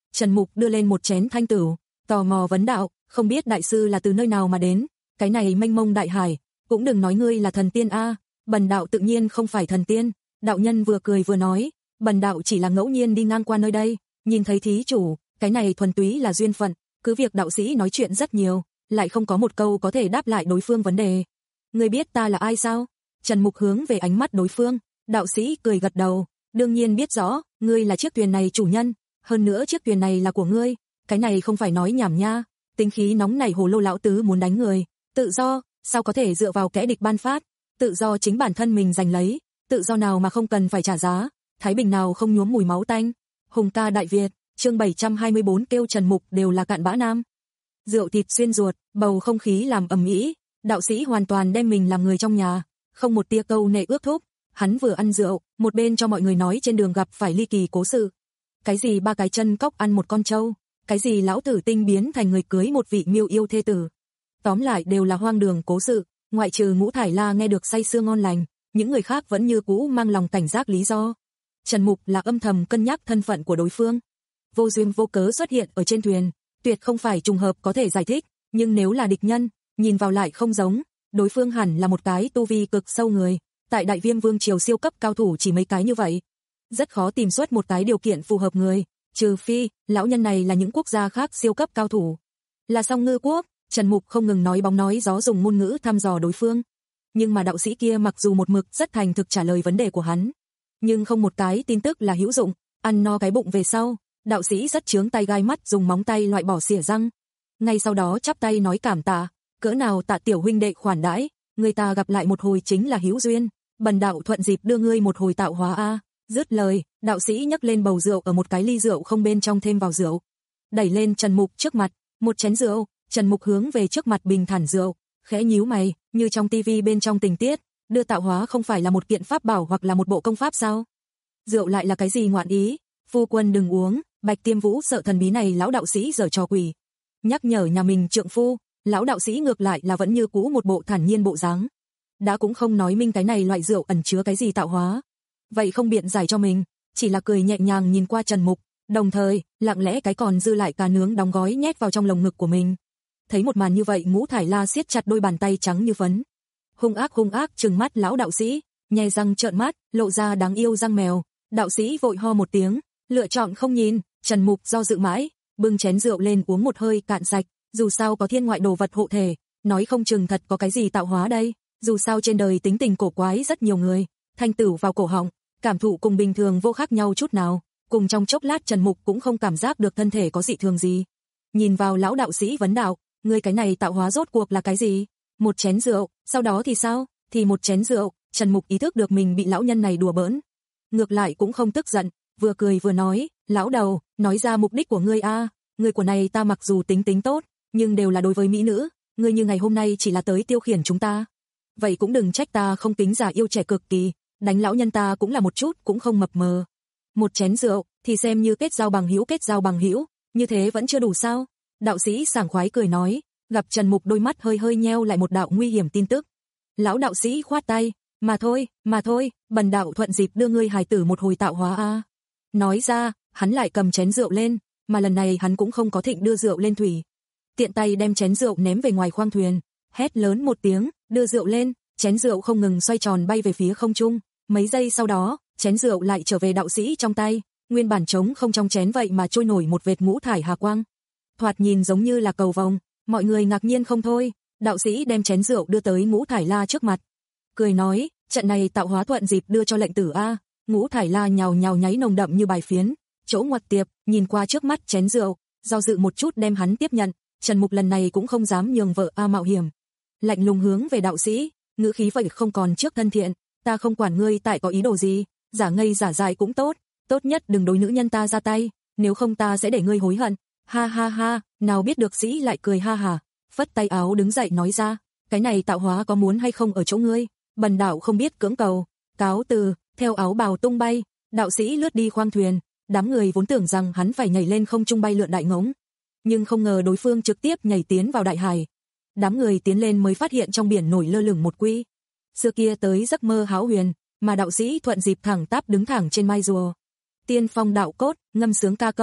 Trần Mục đưa lên một chén thanh tửu, tò mò vấn đạo, không biết đại sư là từ nơi nào mà đến, cái này mênh mông đại hải, cũng đừng nói ngươi là thần tiên a. Bần đạo tự nhiên không phải thần tiên. Đạo nhân vừa cười vừa nói, bần đạo chỉ là ngẫu nhiên đi ngang qua nơi đây, nhìn thấy thí chủ, cái này thuần túy là duyên phận, cứ việc đạo sĩ nói chuyện rất nhiều, lại không có một câu có thể đáp lại đối phương vấn đề. Ngươi biết ta là ai sao? Trần Mục hướng về ánh mắt đối phương, đạo sĩ cười gật đầu, đương nhiên biết rõ, ngươi là chiếc thuyền này chủ nhân, hơn nữa chiếc thuyền này là của ngươi, cái này không phải nói nhảm nha. Tính khí nóng nảy hồ lô lão tứ muốn đánh người, tự do, sao có thể dựa vào kẻ địch ban phát, tự do chính bản thân mình giành lấy, tự do nào mà không cần phải trả giá, thái bình nào không nhuốm mùi máu tanh. Hùng ca Đại Việt, chương bảy trăm hai mươi bốn kêu Trần Mục đều là cặn bã nam. Rượu thịt xuyên ruột, bầu không khí làm ầm ĩ, đạo sĩ hoàn toàn đem mình làm người trong nhà, không một tia câu nệ ước thúc, hắn vừa ăn rượu, một bên cho mọi người nói trên đường gặp phải ly kỳ cố sự. Cái gì ba cái chân cóc ăn một con trâu, cái gì lão tử tinh biến thành người cưới một vị miêu yêu thê tử. Tóm lại đều là hoang đường cố sự, ngoại trừ Ngũ Thải La nghe được say sưa ngon lành, những người khác vẫn như cũ mang lòng cảnh giác lý do. Trần Mục là âm thầm cân nhắc thân phận của đối phương. Vô duyên vô cớ xuất hiện ở trên thuyền, tuyệt không phải trùng hợp có thể giải thích, nhưng nếu là địch nhân, nhìn vào lại không giống, đối phương hẳn là một cái tu vi cực sâu người, tại Đại Viêm Vương triều siêu cấp cao thủ chỉ mấy cái như vậy. Rất khó tìm xuất một cái điều kiện phù hợp người, trừ phi, lão nhân này là những quốc gia khác siêu cấp cao thủ. Là Song Ngư quốc, Trần Mục không ngừng nói bóng nói gió dùng ngôn ngữ thăm dò đối phương. Nhưng mà đạo sĩ kia mặc dù một mực rất thành thực trả lời vấn đề của hắn, nhưng không một cái tin tức là hữu dụng, ăn no cái bụng về sau, đạo sĩ rất chướng tay gai mắt dùng móng tay loại bỏ xỉa răng. Ngay sau đó chắp tay nói cảm tạ, cỡ nào tạ tiểu huynh đệ khoản đãi, người ta gặp lại một hồi chính là hữu duyên, bần đạo thuận dịp đưa ngươi một hồi tạo hóa a. Dứt lời, đạo sĩ nhấc lên bầu rượu ở một cái ly rượu không bên trong thêm vào rượu, đẩy lên Trần Mục trước mặt, một chén rượu. Trần Mục hướng về trước mặt bình thản rượu, khẽ nhíu mày, như trong tivi bên trong tình tiết, đưa tạo hóa không phải là một kiện pháp bảo hoặc là một bộ công pháp sao? Rượu lại là cái gì ngoạn ý? Phu quân đừng uống, Bạch Tiêm Vũ sợ thần bí này lão đạo sĩ giở trò quỷ. Nhắc nhở nhà mình trượng phu, lão đạo sĩ ngược lại là vẫn như cũ một bộ thản nhiên bộ dáng. Đã cũng không nói minh cái này loại rượu ẩn chứa cái gì tạo hóa. Vậy không biện giải cho mình, chỉ là cười nhẹ nhàng nhìn qua Trần Mục, đồng thời, lặng lẽ cái còn dư lại cá nướng đóng gói nhét vào trong lồng ngực của mình. Thấy một màn như vậy Ngũ Thải La siết chặt đôi bàn tay trắng như phấn. Hung ác hung ác trừng mắt lão đạo sĩ, nhe răng trợn mắt, lộ ra đáng yêu răng mèo. Đạo sĩ vội ho một tiếng, lựa chọn không nhìn. Trần Mục do dự mãi, bưng chén rượu lên uống một hơi cạn sạch, dù sao có thiên ngoại đồ vật hộ thể, nói không chừng thật có cái gì tạo hóa đây, dù sao trên đời tính tình cổ quái rất nhiều người, thanh tửu vào cổ họng, cảm thụ cùng bình thường vô khác nhau chút nào, cùng trong chốc lát Trần Mục cũng không cảm giác được thân thể có dị thường gì. Nhìn vào lão đạo sĩ vấn đạo, ngươi cái này tạo hóa rốt cuộc là cái gì? Một chén rượu, sau đó thì sao? Thì một chén rượu. Trần Mục ý thức được mình bị lão nhân này đùa bỡn, ngược lại cũng không tức giận, vừa cười vừa nói, lão đầu, nói ra mục đích của ngươi a, người của này ta mặc dù tính tính tốt, nhưng đều là đối với mỹ nữ, ngươi như ngày hôm nay chỉ là tới tiêu khiển chúng ta. Vậy cũng đừng trách ta không tính giả yêu trẻ cực kỳ, đánh lão nhân ta cũng là một chút cũng không mập mờ. Một chén rượu thì xem như kết giao bằng hữu kết giao bằng hữu, như thế vẫn chưa đủ sao? Đạo sĩ sảng khoái cười nói, gặp Trần Mục đôi mắt hơi hơi nheo lại một đạo nguy hiểm tin tức. Lão đạo sĩ khoát tay, mà thôi, mà thôi, bần đạo thuận dịp đưa ngươi hài tử một hồi tạo hóa a. Nói ra, hắn lại cầm chén rượu lên, mà lần này hắn cũng không có thịnh đưa rượu lên thủy. Tiện tay đem chén rượu ném về ngoài khoang thuyền, hét lớn một tiếng, đưa rượu lên, chén rượu không ngừng xoay tròn bay về phía không trung. Mấy giây sau đó, chén rượu lại trở về đạo sĩ trong tay, nguyên bản trống không trong chén vậy mà trôi nổi một vệt ngũ thải hà quang. Thoạt nhìn giống như là cầu vồng, mọi người ngạc nhiên không thôi. Đạo sĩ đem chén rượu đưa tới Ngũ Thải La trước mặt, cười nói, trận này tạo hóa thuận dịp đưa cho lệnh tử a. Ngũ Thải La nhào nhào nháy nồng đậm như bài phiến, chỗ ngoặt tiệp, nhìn qua trước mắt chén rượu, do dự một chút đem hắn tiếp nhận. Trần Mục lần này cũng không dám nhường vợ a mạo hiểm, lạnh lùng hướng về đạo sĩ, ngữ khí vậy không còn trước thân thiện, ta không quản ngươi tại có ý đồ gì, giả ngây giả dại cũng tốt, tốt nhất đừng đối nữ nhân ta ra tay, nếu không ta sẽ để ngươi hối hận. Ha ha ha, nào biết được sĩ lại cười ha hả, phất tay áo đứng dậy nói ra, cái này tạo hóa có muốn hay không ở chỗ ngươi, bần đạo không biết cưỡng cầu, cáo từ. Theo áo bào tung bay, đạo sĩ lướt đi khoang thuyền, đám người vốn tưởng rằng hắn phải nhảy lên không trung bay lượn đại ngỗng, nhưng không ngờ đối phương trực tiếp nhảy tiến vào đại hải. Đám người tiến lên mới phát hiện trong biển nổi lơ lửng một quy xưa kia tới giấc mơ hão huyền, mà đạo sĩ thuận dịp thẳng tắp đứng thẳng trên mai rùa. Tiên phong đạo cốt, ngâm sướng ca câu,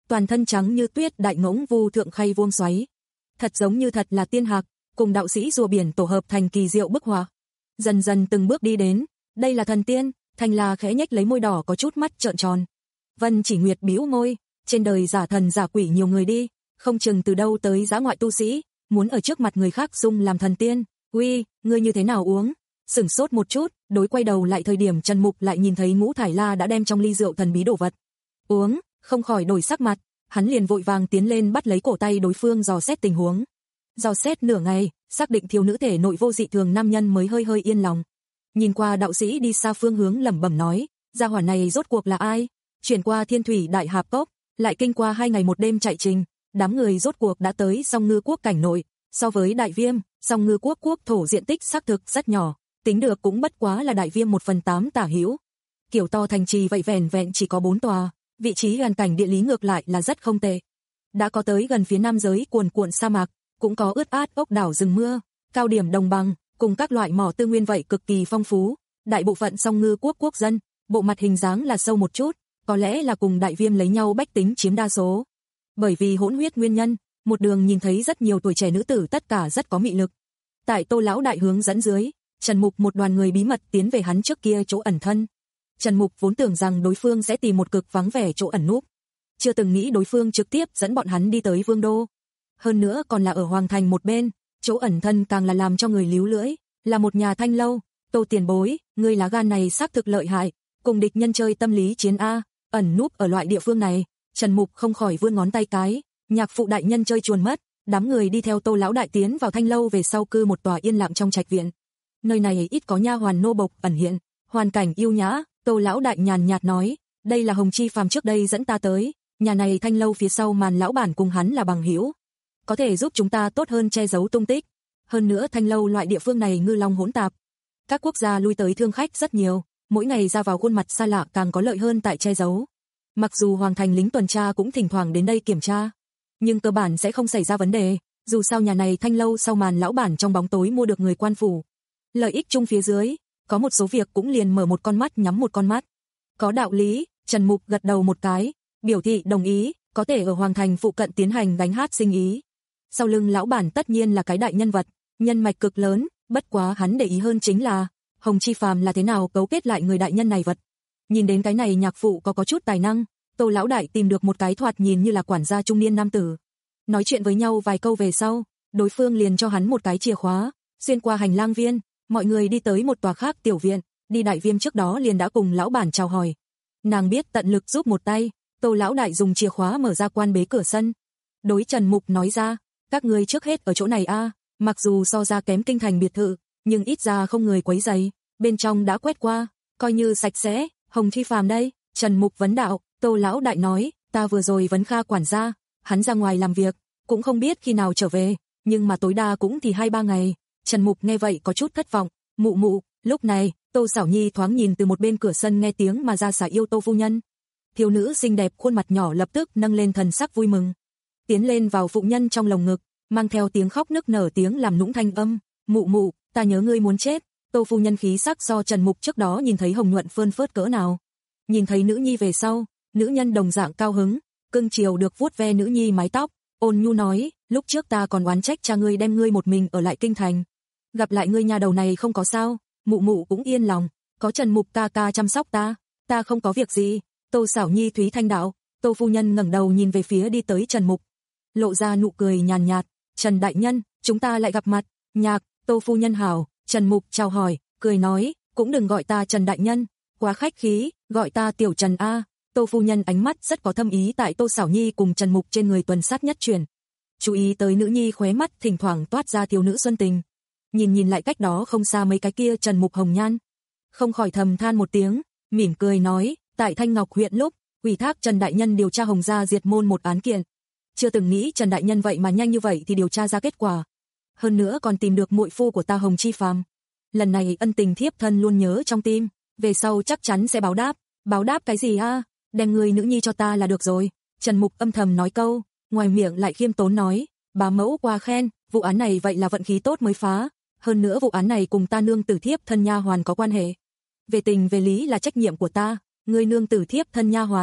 toàn thân trắng như tuyết đại ngỗng vu thượng khay vuông xoáy. Thật giống như thật là tiên hạc, cùng đạo sĩ rùa biển tổ hợp thành kỳ diệu bức họa. Dần dần từng bước đi đến, đây là thần tiên, Thanh La khẽ nhếch lấy môi đỏ có chút mắt trợn tròn. Vân Chỉ Nguyệt bĩu môi, trên đời giả thần giả quỷ nhiều người đi, không chừng từ đâu tới dã ngoại tu sĩ, muốn ở trước mặt người khác dung làm thần tiên. Uy, ngươi như thế nào uống? Sửng sốt một chút, đối quay đầu lại thời điểm Trần Mục lại nhìn thấy Ngũ Thải La đã đem trong ly rượu thần bí đổ vật. Uống, không khỏi đổi sắc mặt, hắn liền vội vàng tiến lên bắt lấy cổ tay đối phương dò xét tình huống. Dò xét nửa ngày, xác định thiếu nữ thể nội vô dị thường nam nhân mới hơi hơi yên lòng. Nhìn qua đạo sĩ đi xa phương hướng lẩm bẩm nói, gia hỏa này rốt cuộc là ai? Chuyển qua Thiên Thủy Đại Hạp Cốc, lại kinh qua hai ngày một đêm chạy trình, đám người rốt cuộc đã tới Song Ngư Quốc cảnh nội, so với Đại Viêm, Song Ngư Quốc quốc thổ diện tích xác thực rất nhỏ, tính được cũng bất quá là Đại Viêm một phần tám tả hữu. Kiểu to thành trì vậy vẻn vẹn chỉ có bốn tòa, vị trí gần cảnh địa lý ngược lại là rất không tệ. Đã có tới gần phía nam giới cuồn cuộn sa mạc, cũng có ướt át ốc đảo rừng mưa, cao điểm đồng bằng, cùng các loại mỏ tư nguyên vậy cực kỳ phong phú. Đại bộ phận Song Ngư Quốc quốc dân, bộ mặt hình dáng là sâu một chút, có lẽ là cùng Đại Viêm lấy nhau bách tính chiếm đa số. Bởi vì hỗn huyết nguyên nhân, một đường nhìn thấy rất nhiều tuổi trẻ nữ tử tất cả rất có mị lực. Tại Tô lão đại hướng dẫn dưới, Trần Mục một đoàn người bí mật tiến về hắn trước kia chỗ ẩn thân. Trần Mục vốn tưởng rằng đối phương sẽ tìm một cực vắng vẻ chỗ ẩn núp, chưa từng nghĩ đối phương trực tiếp dẫn bọn hắn đi tới Vương đô. Hơn nữa còn là ở Hoàng thành một bên, chỗ ẩn thân càng là làm cho người líu lưỡi, là một nhà thanh lâu. Tô tiền bối, ngươi lá gan này xác thực lợi hại, cùng địch nhân chơi tâm lý chiến a, ẩn núp ở loại địa phương này. Trần Mục không khỏi vươn ngón tay cái, nhạc phụ đại nhân chơi chuồn mất. Đám người đi theo Tô lão đại tiến vào thanh lâu về sau cư một tòa yên lặng trong trạch viện. Nơi này ít có nha hoàn nô bộc ẩn hiện, hoàn cảnh yêu nhã. Tô lão đại nhàn nhạt nói, đây là Hồng Chi Phàm trước đây dẫn ta tới, nhà này thanh lâu phía sau màn lão bản cùng hắn là bằng hữu, có thể giúp chúng ta tốt hơn che giấu tung tích. Hơn nữa thanh lâu loại địa phương này ngư long hỗn tạp, các quốc gia lui tới thương khách rất nhiều, mỗi ngày ra vào khuôn mặt xa lạ càng có lợi hơn tại che giấu. Mặc dù Hoàng thành lính tuần tra cũng thỉnh thoảng đến đây kiểm tra, nhưng cơ bản sẽ không xảy ra vấn đề, dù sao nhà này thanh lâu sau màn lão bản trong bóng tối mua được người quan phủ. Lợi ích chung phía dưới, có một số việc cũng liền mở một con mắt nhắm một con mắt. Có đạo lý, Trần Mục gật đầu một cái, biểu thị đồng ý, có thể ở Hoàng thành phụ cận tiến hành gánh hát sinh ý. Sau lưng lão bản tất nhiên là cái đại nhân vật, nhân mạch cực lớn, bất quá hắn để ý hơn chính là Hồng Chi Phàm là thế nào cấu kết lại người đại nhân này vật. Nhìn đến cái này nhạc phụ có có chút tài năng, Tô lão đại tìm được một cái thoạt nhìn như là quản gia trung niên nam tử. Nói chuyện với nhau vài câu về sau, đối phương liền cho hắn một cái chìa khóa, xuyên qua hành lang viên, mọi người đi tới một tòa khác tiểu viện, đi Đại Viêm trước đó liền đã cùng lão bản chào hỏi. Nàng biết tận lực giúp một tay, Tô lão đại dùng chìa khóa mở ra quan bế cửa sân. Đối Trần Mục nói ra, các ngươi trước hết ở chỗ này a, mặc dù so ra kém kinh thành biệt thự, nhưng ít ra không người quấy rầy, bên trong đã quét qua, coi như sạch sẽ. Hồng Chi Phàm đây, Trần Mục vấn đạo. Tô lão đại nói, ta vừa rồi vấn Kha quản gia, hắn ra ngoài làm việc, cũng không biết khi nào trở về, nhưng mà tối đa cũng thì hai ba ngày. Trần Mục nghe vậy có chút thất vọng, mụ mụ. Lúc này, Tô Sảo Nhi thoáng nhìn từ một bên cửa sân nghe tiếng mà ra xả yêu Tô phu nhân. Thiếu nữ xinh đẹp khuôn mặt nhỏ lập tức nâng lên thần sắc vui mừng, tiến lên vào phụ nhân trong lồng ngực, mang theo tiếng khóc nức nở tiếng làm nũng thanh âm, mụ mụ, ta nhớ ngươi muốn chết. Tô phu nhân khí sắc so Trần Mục trước đó nhìn thấy hồng nhuận phơn phớt cỡ nào. Nhìn thấy nữ nhi về sau, nữ nhân đồng dạng cao hứng, cưng chiều được vuốt ve nữ nhi mái tóc, ôn nhu nói, lúc trước ta còn oán trách cha ngươi đem ngươi một mình ở lại kinh thành. Gặp lại ngươi nhà đầu này không có sao, mụ mụ cũng yên lòng, có Trần Mục ca ca chăm sóc ta, ta không có việc gì. Tô Sảo Nhi thúy thanh đạo. Tô phu nhân ngẩng đầu nhìn về phía đi tới Trần Mục, lộ ra nụ cười nhàn nhạt, Trần đại nhân, chúng ta lại gặp mặt. Nhạc, Tô phu nhân hảo. Trần Mục chào hỏi, cười nói, cũng đừng gọi ta Trần đại nhân, quá khách khí, gọi ta tiểu Trần a. Tô phu nhân ánh mắt rất có thâm ý tại Tô Sảo Nhi cùng Trần Mục trên người tuần sát nhất chuyển, chú ý tới nữ nhi khóe mắt thỉnh thoảng toát ra thiếu nữ xuân tình. Nhìn nhìn lại cách đó không xa mấy cái kia Trần Mục hồng nhan, không khỏi thầm than một tiếng, mỉm cười nói, tại Thanh Ngọc huyện lúc ủy thác Trần đại nhân điều tra Hồng gia diệt môn một án kiện, chưa từng nghĩ Trần đại nhân vậy mà nhanh như vậy thì điều tra ra kết quả, hơn nữa còn tìm được muội phu của ta Hồng Chi Phàm. Lần này ân tình thiếp thân luôn nhớ trong tim, về sau chắc chắn sẽ báo đáp. Báo đáp cái gì a? Đem người nữ nhi cho ta là được rồi. Trần Mục âm thầm nói câu, ngoài miệng lại khiêm tốn nói, bá mẫu qua khen, vụ án này vậy là vận khí tốt mới phá, hơn nữa vụ án này cùng ta nương tử thiếp thân nha hoàn có quan hệ, về tình về lý là trách nhiệm của ta. Ngươi nương tử thiếp thân nha hoàn,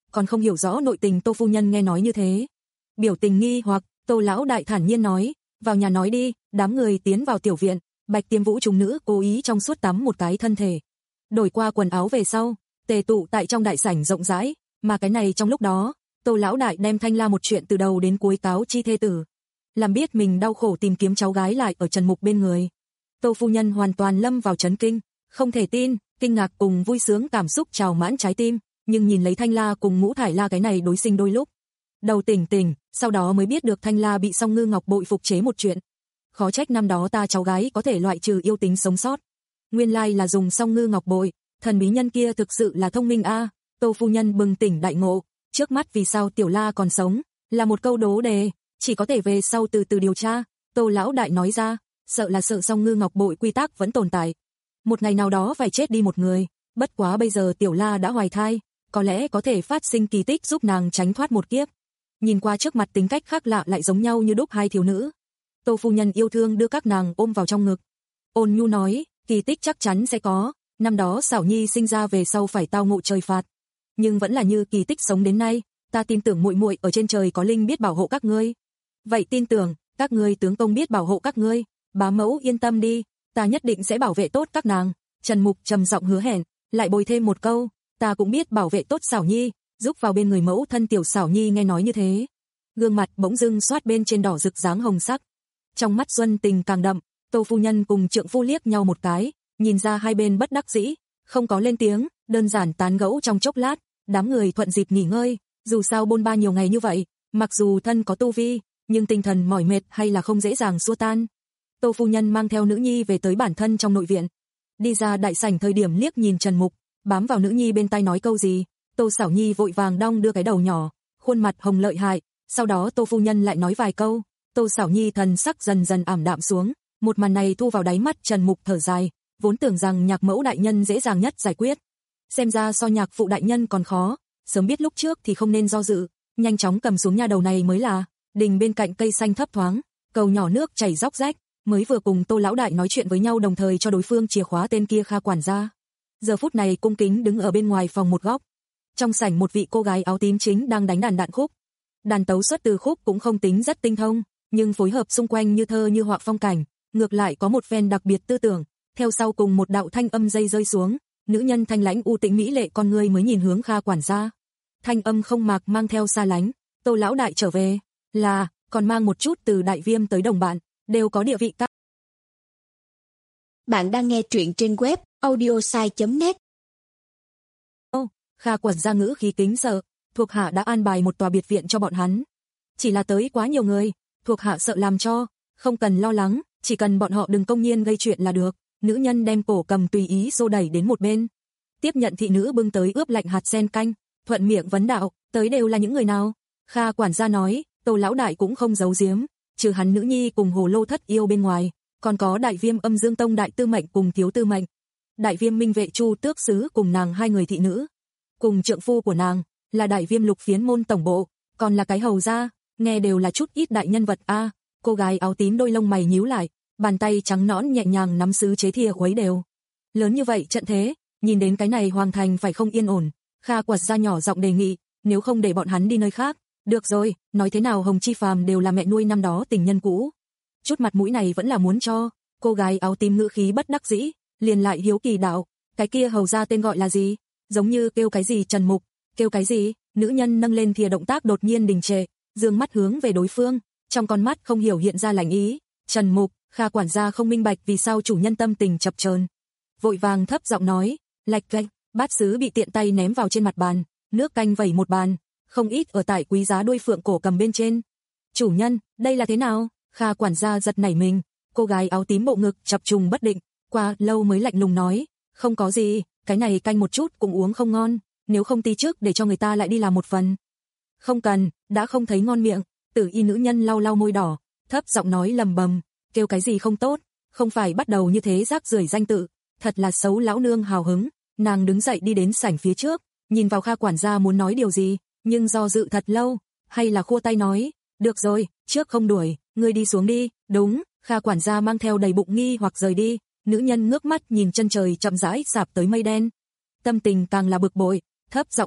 còn không hiểu rõ nội tình. Tô phu nhân nghe nói như thế, biểu tình nghi hoặc. Tô lão đại thản nhiên nói, vào nhà nói đi. Đám người tiến vào tiểu viện, Bạch Tiêm Vũ chúng nữ cố ý trong suốt tắm một cái thân thể, đổi qua quần áo về sau, tề tụ tại trong đại sảnh rộng rãi, mà cái này trong lúc đó, Tô lão đại đem Thanh La một chuyện từ đầu đến cuối cáo chi thê tử, làm biết mình đau khổ tìm kiếm cháu gái lại ở Trần Mục bên người. Tô phu nhân hoàn toàn lâm vào chấn kinh, không thể tin, kinh ngạc cùng vui sướng cảm xúc trào mãn trái tim, nhưng nhìn lấy Thanh La cùng Ngũ Thải La cái này đối sinh đôi lúc, đầu tỉnh tỉnh, sau đó mới biết được Thanh La bị Song Ngư Ngọc Bội phục chế một chuyện. Khó trách năm đó ta cháu gái có thể loại trừ yêu tính sống sót. Nguyên lai là dùng Song Ngư Ngọc Bội, thần bí nhân kia thực sự là thông minh a. À. Tô phu nhân bừng tỉnh đại ngộ, trước mắt vì sao Tiểu La còn sống, là một câu đố đề, chỉ có thể về sau từ từ điều tra. Tô lão đại nói ra, sợ là sợ Song Ngư Ngọc Bội quy tắc vẫn tồn tại. Một ngày nào đó phải chết đi một người, bất quá bây giờ Tiểu La đã hoài thai, có lẽ có thể phát sinh kỳ tích giúp nàng tránh thoát một kiếp. Nhìn qua trước mặt tính cách khác lạ lại giống nhau như đúc hai thiếu nữ, Tô phu nhân yêu thương đưa các nàng ôm vào trong ngực. Ôn nhu nói, kỳ tích chắc chắn sẽ có, năm đó Xảo Nhi sinh ra về sau phải tao ngộ trời phạt, nhưng vẫn là như kỳ tích sống đến nay, ta tin tưởng muội muội ở trên trời có linh biết bảo hộ các ngươi. Vậy tin tưởng, các ngươi tướng công biết bảo hộ các ngươi, bá mẫu yên tâm đi, ta nhất định sẽ bảo vệ tốt các nàng. Trần Mục trầm giọng hứa hẹn, lại bồi thêm một câu, ta cũng biết bảo vệ tốt Xảo Nhi, giúp vào bên người mẫu thân. Tiểu Xảo Nhi nghe nói như thế, gương mặt bỗng dưng xoát bên trên đỏ rực dáng hồng sắc, trong mắt xuân tình càng đậm. Tô phu nhân cùng trượng phu liếc nhau một cái, nhìn ra hai bên bất đắc dĩ, không có lên tiếng, đơn giản tán gẫu trong chốc lát, đám người thuận dịp nghỉ ngơi, dù sao bôn ba nhiều ngày như vậy, mặc dù thân có tu vi, nhưng tinh thần mỏi mệt hay là không dễ dàng xua tan. Tô phu nhân mang theo nữ nhi về tới bản thân trong nội viện, đi ra đại sảnh thời điểm liếc nhìn Trần Mục, bám vào nữ nhi bên tai nói câu gì, Tô Xảo Nhi vội vàng đong đưa cái đầu nhỏ, khuôn mặt hồng lợi hại, sau đó Tô phu nhân lại nói vài câu, Tô Xảo Nhi thần sắc dần dần ảm đạm xuống, một màn này thu vào đáy mắt Trần Mục thở dài, vốn tưởng rằng Nhạc mẫu đại nhân dễ dàng nhất giải quyết, xem ra so Nhạc phụ đại nhân còn khó, sớm biết lúc trước thì không nên do dự, nhanh chóng cầm xuống nha đầu này mới là. Đình bên cạnh cây xanh thấp thoáng, cầu nhỏ nước chảy róc rách, mới vừa cùng Tô lão đại nói chuyện với nhau đồng thời cho đối phương chìa khóa tên kia Kha quản gia. Giờ phút này cung kính đứng ở bên ngoài phòng một góc. Trong sảnh một vị cô gái áo tím chính đang đánh đàn đạn khúc. Đàn tấu xuất từ khúc cũng không tính rất tinh thông, nhưng phối hợp xung quanh như thơ như họa phong cảnh, ngược lại có một phen đặc biệt tư tưởng. Theo sau cùng một đạo thanh âm dây rơi xuống, nữ nhân thanh lãnh u tĩnh mỹ lệ con người mới nhìn hướng Kha quản gia. Thanh âm không mạc mang theo xa lánh, Tô lão đại trở về, là còn mang một chút từ Đại Viêm tới đồng bạn, đều có địa vị cao. Bạn đang nghe truyện trên web audiosai chấm net. Ô, Kha quản gia ngữ khí kính sợ, thuộc hạ đã an bài một tòa biệt viện cho bọn hắn. Chỉ là tới quá nhiều người, thuộc hạ sợ làm cho, không cần lo lắng, chỉ cần bọn họ đừng công nhiên gây chuyện là được. Nữ nhân đem cổ cầm tùy ý xô đẩy đến một bên. Tiếp nhận thị nữ bưng tới ướp lạnh hạt sen canh, thuận miệng vấn đạo, tới đều là những người nào? Kha quản gia nói, Tô lão đại cũng không giấu giếm, trừ hắn nữ nhi cùng Hồ Lô thất yêu bên ngoài, còn có Đại Viêm Âm Dương Tông đại tư mệnh cùng thiếu tư mệnh, Đại Viêm Minh vệ Chu tước sứ cùng nàng hai người thị nữ, cùng trượng phu của nàng là Đại Viêm Lục phiến môn tổng bộ, còn là cái hầu gia, nghe đều là chút ít đại nhân vật a. À, cô gái áo tím đôi lông mày nhíu lại, bàn tay trắng nõn nhẹ nhàng nắm sứ chế thìa khuấy đều. Lớn như vậy trận thế, nhìn đến cái này hoàng thành phải không yên ổn. Kha quật ra nhỏ giọng đề nghị, nếu không để bọn hắn đi nơi khác. Được rồi, nói thế nào Hồng Chi Phàm đều là mẹ nuôi năm đó tình nhân cũ. Chút mặt mũi này vẫn là muốn cho. Cô gái áo tím ngữ khí bất đắc dĩ, liền lại hiếu kỳ đạo, cái kia hầu ra tên gọi là gì? Giống như kêu cái gì Trần Mục, kêu cái gì? Nữ nhân nâng lên thìa động tác đột nhiên đình trệ, dương mắt hướng về đối phương, trong con mắt không hiểu hiện ra lạnh ý. Trần Mục, Kha quản gia không minh bạch vì sao chủ nhân tâm tình chập chờn, vội vàng thấp giọng nói, lạch cạch, bát sứ bị tiện tay ném vào trên mặt bàn, nước canh vẩy một bàn, không ít ở tại quý giá đuôi phượng cổ cầm bên trên. Chủ nhân, đây là thế nào? Kha quản gia giật nảy mình, cô gái áo tím bộ ngực chập trùng bất định, qua lâu mới lạnh lùng nói, không có gì, cái này canh một chút cũng uống không ngon, nếu không tí trước để cho người ta lại đi làm một phần. Không cần, đã không thấy ngon miệng. Tử y nữ nhân lau lau môi đỏ, thấp giọng nói lầm bầm, kêu cái gì không tốt, không phải bắt đầu như thế rác rưởi danh tự, thật là xấu. Lão nương hào hứng, nàng đứng dậy đi đến sảnh phía trước, nhìn vào Kha quản gia muốn nói điều gì, nhưng do dự thật lâu, hay là khua tay nói, được rồi, trước không đuổi, ngươi đi xuống đi. Đúng. Kha quản gia mang theo đầy bụng nghi hoặc rời đi. Nữ nhân ngước mắt nhìn chân trời chậm rãi sạp tới mây đen, tâm tình càng là bực bội, thấp giọng mắng,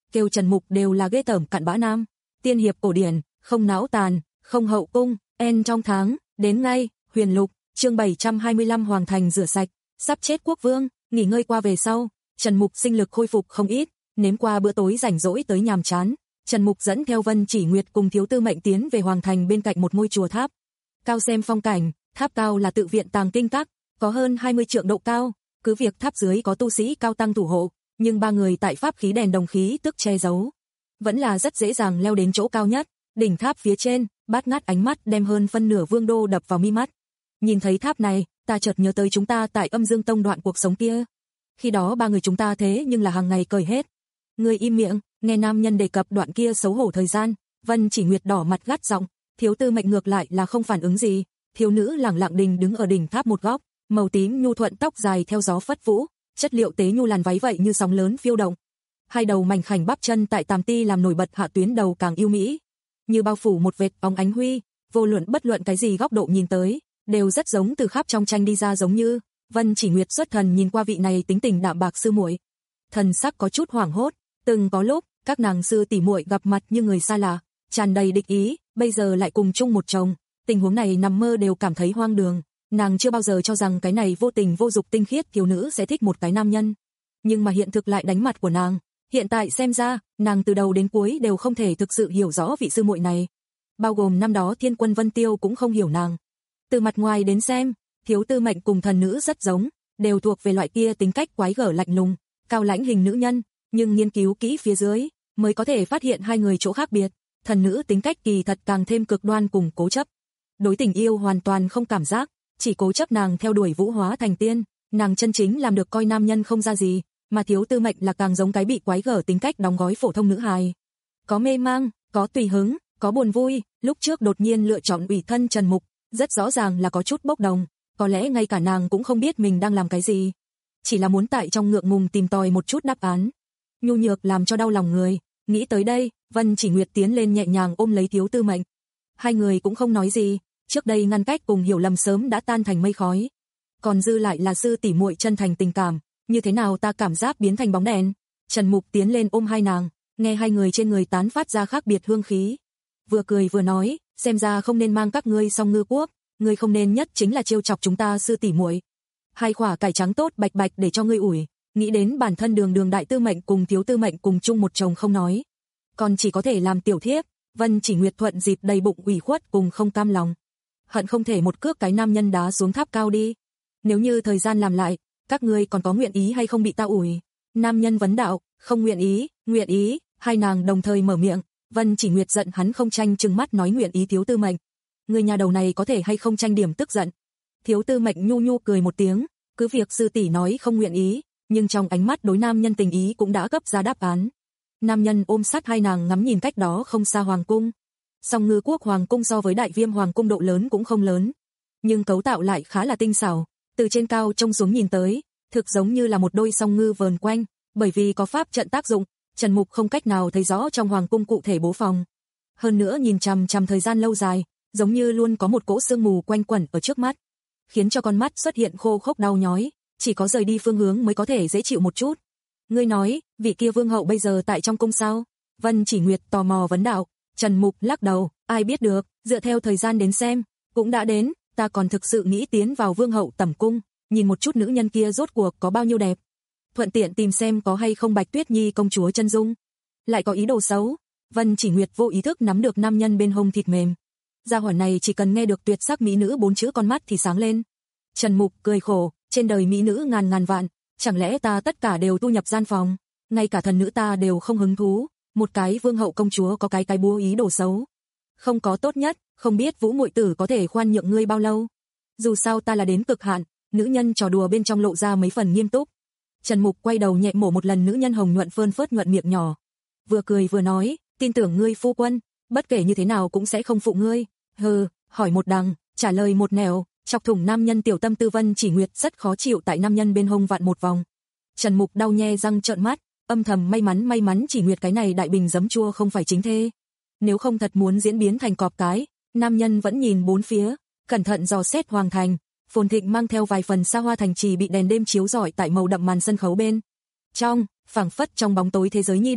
kêu Trần Mục đều là ghê tởm cặn bã nam. Tiên hiệp cổ điển, không não tàn, không hậu cung, en trong tháng, đến ngay, Huyền Lục, chương bảy trăm hai mươi lăm Hoàng thành rửa sạch, sắp chết quốc vương, nghỉ ngơi qua về sau, Trần Mục sinh lực khôi phục không ít, nếm qua bữa tối rảnh rỗi tới nhàm chán, Trần Mục dẫn theo Vân Chỉ Nguyệt cùng Thiếu Tư Mệnh tiến về Hoàng thành bên cạnh một ngôi chùa tháp. Cao xem phong cảnh, tháp cao là tự viện tàng kinh các, có hơn hai mươi trượng độ cao, cứ việc tháp dưới có tu sĩ cao tăng thủ hộ, nhưng ba người tại pháp khí đèn đồng khí tức che giấu, vẫn là rất dễ dàng leo đến chỗ cao nhất, đỉnh tháp phía trên, bát ngát ánh mắt đem hơn phân nửa vương đô đập vào mi mắt. Nhìn thấy tháp này, ta chợt nhớ tới chúng ta tại Âm Dương Tông đoạn cuộc sống kia. Khi đó ba người chúng ta thế nhưng là hàng ngày cười hết. Người im miệng, nghe nam nhân đề cập đoạn kia xấu hổ thời gian, Vân Chỉ Nguyệt đỏ mặt gắt giọng, Thiếu Tư Mệnh ngược lại là không phản ứng gì, thiếu nữ lẳng lặng đình đứng ở đỉnh tháp một góc, màu tím nhu thuận tóc dài theo gió phất vũ, chất liệu tế nhu làn váy vậy như sóng lớn phiêu động. Hai đầu mảnh khảnh bắp chân tại tàm ti làm nổi bật hạ tuyến đầu càng yêu mỹ, như bao phủ một vệt bóng ánh huy, vô luận bất luận cái gì góc độ nhìn tới, đều rất giống từ khắp trong tranh đi ra giống như. Vân Chỉ Nguyệt xuất thần nhìn qua vị này tính tình đạm bạc sư muội, thần sắc có chút hoảng hốt, từng có lúc các nàng sư tỷ muội gặp mặt như người xa lạ, tràn đầy địch ý, bây giờ lại cùng chung một chồng, tình huống này nằm mơ đều cảm thấy hoang đường, nàng chưa bao giờ cho rằng cái này vô tình vô dục tinh khiết thiếu nữ sẽ thích một cái nam nhân, nhưng mà hiện thực lại đánh mặt của nàng, hiện tại xem ra, nàng từ đầu đến cuối đều không thể thực sự hiểu rõ vị sư muội này, bao gồm năm đó Thiên Quân Vân Tiêu cũng không hiểu nàng. Từ mặt ngoài đến xem, Thiếu Tư Mệnh cùng thần nữ rất giống, đều thuộc về loại kia tính cách quái gở lạnh lùng, cao lãnh hình nữ nhân, nhưng nghiên cứu kỹ phía dưới, mới có thể phát hiện hai người chỗ khác biệt, thần nữ tính cách kỳ thật càng thêm cực đoan cùng cố chấp. Đối tình yêu hoàn toàn không cảm giác, chỉ cố chấp nàng theo đuổi vũ hóa thành tiên, nàng chân chính làm được coi nam nhân không ra gì, mà Thiếu Tư Mệnh là càng giống cái bị quái gở tính cách đóng gói phổ thông nữ hài. Có mê mang, có tùy hứng, có buồn vui, lúc trước đột nhiên lựa chọn ủy thân Trần Mục, rất rõ ràng là có chút bốc đồng, có lẽ ngay cả nàng cũng không biết mình đang làm cái gì, chỉ là muốn tại trong ngượng ngùng tìm tòi một chút đáp án. Nhu nhược làm cho đau lòng người, nghĩ tới đây, Vân Chỉ Nguyệt tiến lên nhẹ nhàng ôm lấy Thiếu Tư Mệnh. Hai người cũng không nói gì, trước đây ngăn cách cùng hiểu lầm sớm đã tan thành mây khói. Còn dư lại là sư tỷ muội chân thành tình cảm, như thế nào ta cảm giác biến thành bóng đèn. Trần Mục tiến lên ôm hai nàng, nghe hai người trên người tán phát ra khác biệt hương khí. Vừa cười vừa nói, xem ra không nên mang các ngươi song ngư quốc, ngươi không nên nhất chính là trêu chọc chúng ta sư tỷ muội. Hai quả cải trắng tốt bạch bạch để cho ngươi ủi, nghĩ đến bản thân đường đường đại tư mệnh cùng Thiếu Tư Mệnh cùng chung một chồng không nói, còn chỉ có thể làm tiểu thiếp. Vân Chỉ Nguyệt thuận dịp đầy bụng ủy khuất cùng không cam lòng, hận không thể một cước cái nam nhân đá xuống tháp cao đi. Nếu như thời gian làm lại, các ngươi còn có nguyện ý hay không bị ta ủi? Nam nhân vấn đạo, không nguyện ý, nguyện ý. Hai nàng đồng thời mở miệng. Vân Chỉ Nguyệt giận hắn không tranh trừng mắt nói nguyện ý Thiếu Tư Mệnh. Người nhà đầu này có thể hay không tranh điểm tức giận. Thiếu Tư Mệnh nhu nhu cười một tiếng, cứ việc sư tỷ nói không nguyện ý, nhưng trong ánh mắt đối nam nhân tình ý cũng đã gấp ra đáp án. Nam nhân ôm sát hai nàng ngắm nhìn cách đó không xa hoàng cung. Song Ngư Quốc hoàng cung so với Đại Viêm hoàng cung độ lớn cũng không lớn, nhưng cấu tạo lại khá là tinh xảo, từ trên cao trông xuống nhìn tới, thực giống như là một đôi song ngư vờn quanh, bởi vì có pháp trận tác dụng, Trần Mục không cách nào thấy rõ trong hoàng cung cụ thể bố phòng. Hơn nữa nhìn chằm chằm thời gian lâu dài, giống như luôn có một cỗ sương mù quanh quẩn ở trước mắt, khiến cho con mắt xuất hiện khô khốc đau nhói, chỉ có rời đi phương hướng mới có thể dễ chịu một chút. Ngươi nói, vị kia vương hậu bây giờ tại trong cung sao? Vân Chỉ Nguyệt tò mò vấn đạo. Trần Mục lắc đầu, ai biết được, dựa theo thời gian đến xem, cũng đã đến, ta còn thực sự nghĩ tiến vào vương hậu tẩm cung, nhìn một chút nữ nhân kia rốt cuộc có bao nhiêu đẹp. Thuận tiện tìm xem có hay không Bạch Tuyết Nhi công chúa chân dung. Lại có ý đồ xấu. Vân Chỉ Nguyệt vô ý thức nắm được nam nhân bên hông thịt mềm. Gia hỏa này chỉ cần nghe được tuyệt sắc mỹ nữ bốn chữ con mắt thì sáng lên. Trần Mục cười khổ, trên đời mỹ nữ ngàn ngàn vạn, chẳng lẽ ta tất cả đều tu nhập gian phòng, ngay cả thần nữ ta đều không hứng thú, một cái vương hậu công chúa có cái cái búa ý đồ xấu. Không có tốt nhất, không biết Vũ muội tử có thể khoan nhượng ngươi bao lâu. Dù sao ta là đến cực hạn, nữ nhân trò đùa bên trong lộ ra mấy phần nghiêm túc. Trần Mục quay đầu nhẹ mổ một lần nữ nhân hồng nhuận phơn phớt nhuận miệng nhỏ, vừa cười vừa nói, tin tưởng ngươi phu quân, bất kể như thế nào cũng sẽ không phụ ngươi. Hừ, hỏi một đằng, trả lời một nẻo, chọc thủng nam nhân tiểu tâm tư. Vân Chỉ Nguyệt rất khó chịu tại nam nhân bên hông vặn một vòng. Trần Mục đau nhe răng trợn mắt, âm thầm may mắn may mắn Chỉ Nguyệt cái này đại bình giấm chua không phải chính thê. Nếu không thật muốn diễn biến thành cọp cái. Nam nhân vẫn nhìn bốn phía, cẩn thận dò xét hoàng thành, phồn thịnh mang theo vài phần xa hoa thành trì bị đèn đêm chiếu rọi tại màu đậm màn sân khấu bên trong, phảng phất trong bóng tối thế giới nhi đồng.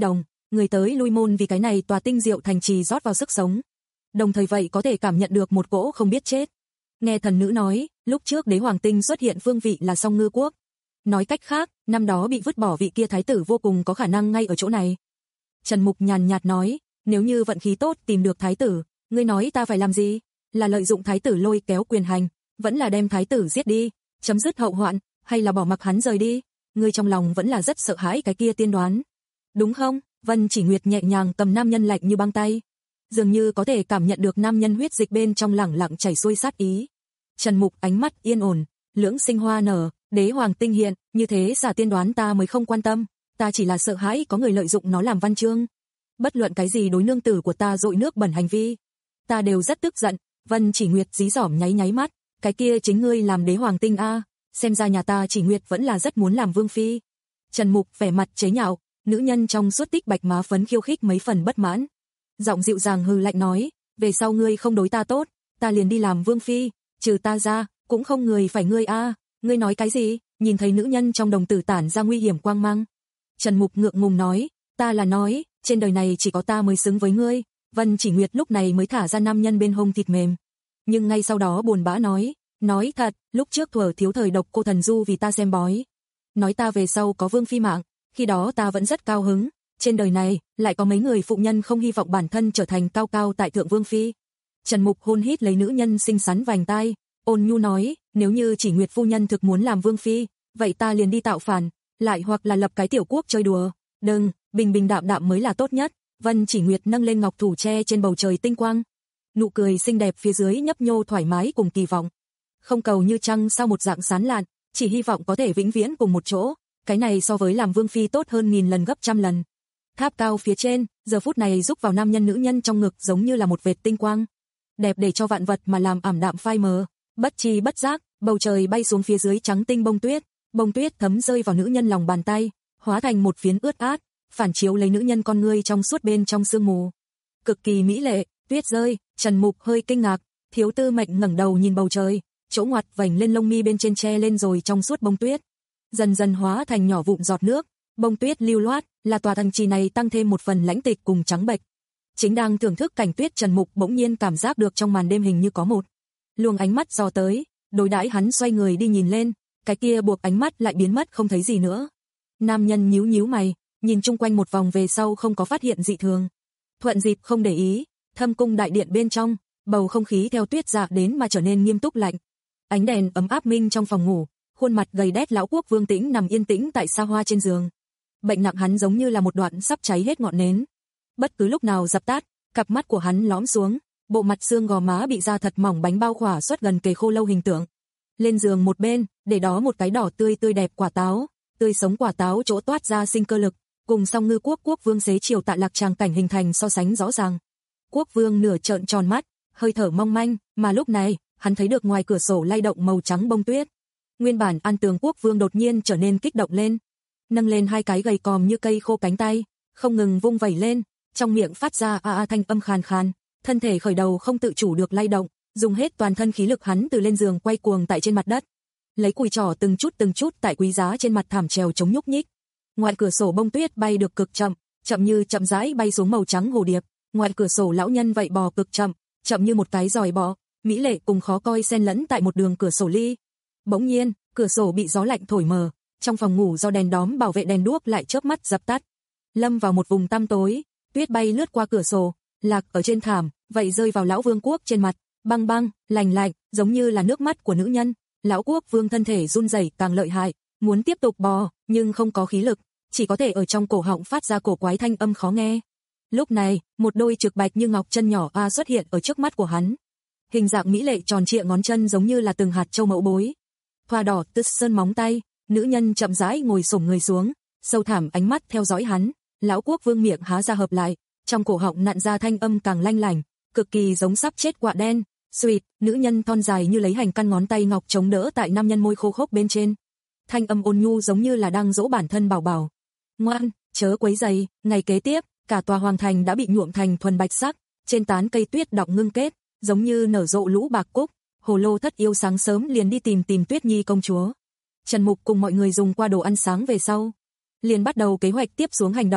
người tới lui môn vì cái này tòa tinh diệu thành trì rót vào sức sống. Đồng thời vậy có thể cảm nhận được một cỗ không biết chết. Nghe thần nữ nói, lúc trước đế hoàng tinh xuất hiện vương vị là Song Ngư quốc. Nói cách khác, năm đó bị vứt bỏ vị kia thái tử vô cùng có khả năng ngay ở chỗ này. Trần Mục nhàn nhạt nói, nếu như vận khí tốt tìm được thái tử, ngươi nói ta phải làm gì? Là lợi dụng thái tử lôi kéo quyền hành, vẫn là đem thái tử giết đi, chấm dứt hậu hoạn, hay là bỏ mặc hắn rời đi? Ngươi trong lòng vẫn là rất sợ hãi cái kia tiên đoán. Đúng không? Vân Chỉ Nguyệt nhẹ nhàng cầm nam nhân lạnh như băng tay. Dường như có thể cảm nhận được nam nhân huyết dịch bên trong lẳng lặng chảy xuôi sát ý. Trần Mục ánh mắt yên ổn, lưỡng sinh hoa nở, đế hoàng tinh hiện, như thế giả tiên đoán ta mới không quan tâm, ta chỉ là sợ hãi có người lợi dụng nó làm văn chương. Bất luận cái gì đối nương tử của ta dội nước bẩn hành vi, ta đều rất tức giận. Vân Chỉ Nguyệt dí dỏm nháy nháy mắt, cái kia chính ngươi làm đế hoàng tinh a, xem ra nhà ta Chỉ Nguyệt vẫn là rất muốn làm vương phi. Trần Mục vẻ mặt chế nhạo, nữ nhân trong suốt tích bạch má phấn khiêu khích mấy phần bất mãn. Giọng dịu dàng hừ lạnh nói, về sau ngươi không đối ta tốt, ta liền đi làm vương phi, trừ ta ra, cũng không người phải ngươi a. Ngươi nói cái gì? Nhìn thấy nữ nhân trong đồng tử tản ra nguy hiểm quang mang. Trần Mục ngượng ngùng nói, ta là nói, trên đời này chỉ có ta mới xứng với ngươi. Vân Chỉ Nguyệt lúc này mới thả ra nam nhân bên hông thịt mềm. Nhưng ngay sau đó buồn bã nói, nói thật, lúc trước thuở thiếu thời độc cô thần du vì ta xem bói. Nói ta về sau có vương phi mạng, khi đó ta vẫn rất cao hứng. Trên đời này, lại có mấy người phụ nhân không hy vọng bản thân trở thành cao cao tại thượng vương phi. Trần Mục hôn hít lấy nữ nhân xinh xắn vành tai, ôn nhu nói, nếu như Chỉ Nguyệt phu nhân thực muốn làm vương phi, vậy ta liền đi tạo phản, lại hoặc là lập cái tiểu quốc chơi đùa. Đừng, bình bình đạm đạm mới là tốt nhất. Vân Chỉ Nguyệt nâng lên ngọc thủ tre trên bầu trời tinh quang. Nụ cười xinh đẹp phía dưới nhấp nhô thoải mái cùng kỳ vọng. Không cầu như trăng sau một dạng sán lạn, chỉ hy vọng có thể vĩnh viễn cùng một chỗ. Cái này so với làm vương phi tốt hơn nghìn lần gấp trăm lần. Tháp cao phía trên, giờ phút này rúc vào nam nhân nữ nhân trong ngực giống như là một vệt tinh quang. Đẹp để cho vạn vật mà làm ảm đạm phai mờ. Bất chi bất giác, bầu trời bay xuống phía dưới trắng tinh bông tuyết. Bông tuyết thấm rơi vào nữ nhân lòng bàn tay, hóa thành một phiến ướt át, phản chiếu lấy nữ nhân con ngươi trong suốt bên trong sương mù. Cực kỳ mỹ lệ, tuyết rơi, Trần Mục hơi kinh ngạc, Thiếu Tư Mệnh ngẩng đầu nhìn bầu trời, chỗ ngoặt vành lên lông mi bên trên che lên rồi trong suốt bông tuyết. Dần dần hóa thành nhỏ vụn giọt nước, bông tuyết lưu loát, là tòa thành trì này tăng thêm một phần lãnh tịch cùng trắng bệch. Chính đang thưởng thức cảnh tuyết Trần Mục bỗng nhiên cảm giác được trong màn đêm hình như có một luồng ánh mắt dò tới, đối đãi hắn xoay người đi nhìn lên, cái kia buộc ánh mắt lại biến mất không thấy gì nữa. Nam nhân nhíu nhíu mày, nhìn chung quanh một vòng về sau không có phát hiện dị thường. Thuận dịp không để ý, Thâm cung đại điện bên trong, bầu không khí theo tuyết dạ đến mà trở nên nghiêm túc lạnh. Ánh đèn ấm áp minh trong phòng ngủ, khuôn mặt gầy đét lão quốc Vương Tĩnh nằm yên tĩnh tại xa hoa trên giường. Bệnh nặng hắn giống như là một đoạn sắp cháy hết ngọn nến. Bất cứ lúc nào dập tắt, cặp mắt của hắn lõm xuống, bộ mặt xương gò má bị da thật mỏng bánh bao khỏa suốt gần kề khô lâu hình tượng. Lên giường một bên, để đó một cái đỏ tươi tươi đẹp quả táo, tươi sống quả táo chỗ toát ra sinh cơ lực, cùng Song Ngư quốc quốc vương xế chiều Tạ Lạc tràng cảnh hình thành so sánh rõ ràng. Quốc vương nửa trợn tròn mắt, hơi thở mong manh, mà lúc này, hắn thấy được ngoài cửa sổ lay động màu trắng bông tuyết. Nguyên bản an tường quốc vương đột nhiên trở nên kích động lên, nâng lên hai cái gầy còm như cây khô cánh tay, không ngừng vung vẩy lên, trong miệng phát ra a a thanh âm khàn khàn, thân thể khởi đầu không tự chủ được lay động, dùng hết toàn thân khí lực hắn từ lên giường quay cuồng tại trên mặt đất, lấy cùi trỏ từng chút từng chút tại quý giá trên mặt thảm trèo chống nhúc nhích. Ngoài cửa sổ bông tuyết bay được cực chậm, chậm như chậm rãi bay xuống màu trắng hồ điệp, ngoài cửa sổ lão nhân vậy bò cực chậm, chậm như một cái giòi bò, mỹ lệ cùng khó coi xen lẫn tại một đường cửa sổ ly. Bỗng nhiên, cửa sổ bị gió lạnh thổi mờ, trong phòng ngủ do đèn đóm bảo vệ đèn đuốc lại chớp mắt dập tắt. Lâm vào một vùng tăm tối, tuyết bay lướt qua cửa sổ, lạc ở trên thảm, vậy rơi vào lão vương quốc trên mặt, băng băng, lành lạnh, giống như là nước mắt của nữ nhân. Lão quốc vương thân thể run rẩy càng lợi hại, muốn tiếp tục bò, nhưng không có khí lực, chỉ có thể ở trong cổ họng phát ra cổ quái thanh âm khó nghe. Lúc này, một đôi trực bạch như ngọc chân nhỏ a xuất hiện ở trước mắt của hắn. Hình dạng mỹ lệ tròn trịa ngón chân giống như là từng hạt châu mẫu bối. Thoa đỏ tứt sơn móng tay, nữ nhân chậm rãi ngồi xổm người xuống, sâu thẳm ánh mắt theo dõi hắn. Lão quốc vương miệng há ra hợp lại, trong cổ họng nặn ra thanh âm càng lanh lảnh, cực kỳ giống sắp chết quạ đen. Sweet, nữ nhân thon dài như lấy hành căn ngón tay ngọc chống đỡ tại nam nhân môi khô khốc bên trên. Thanh âm ôn nhu giống như là đang dỗ bản thân bảo bảo. Ngoan, chớ quấy rầy. Ngày kế tiếp, cả tòa hoàng thành đã bị nhuộm thành thuần bạch sắc, trên tán cây tuyết đọng ngưng kết, giống như nở rộ lũ bạc cúc. Hồ Lô Thất yêu sáng sớm liền đi tìm tìm Tuyết Nhi công chúa. Trần Mục cùng mọi người dùng qua đồ ăn sáng về sau, liền bắt đầu kế hoạch tiếp xuống hành động,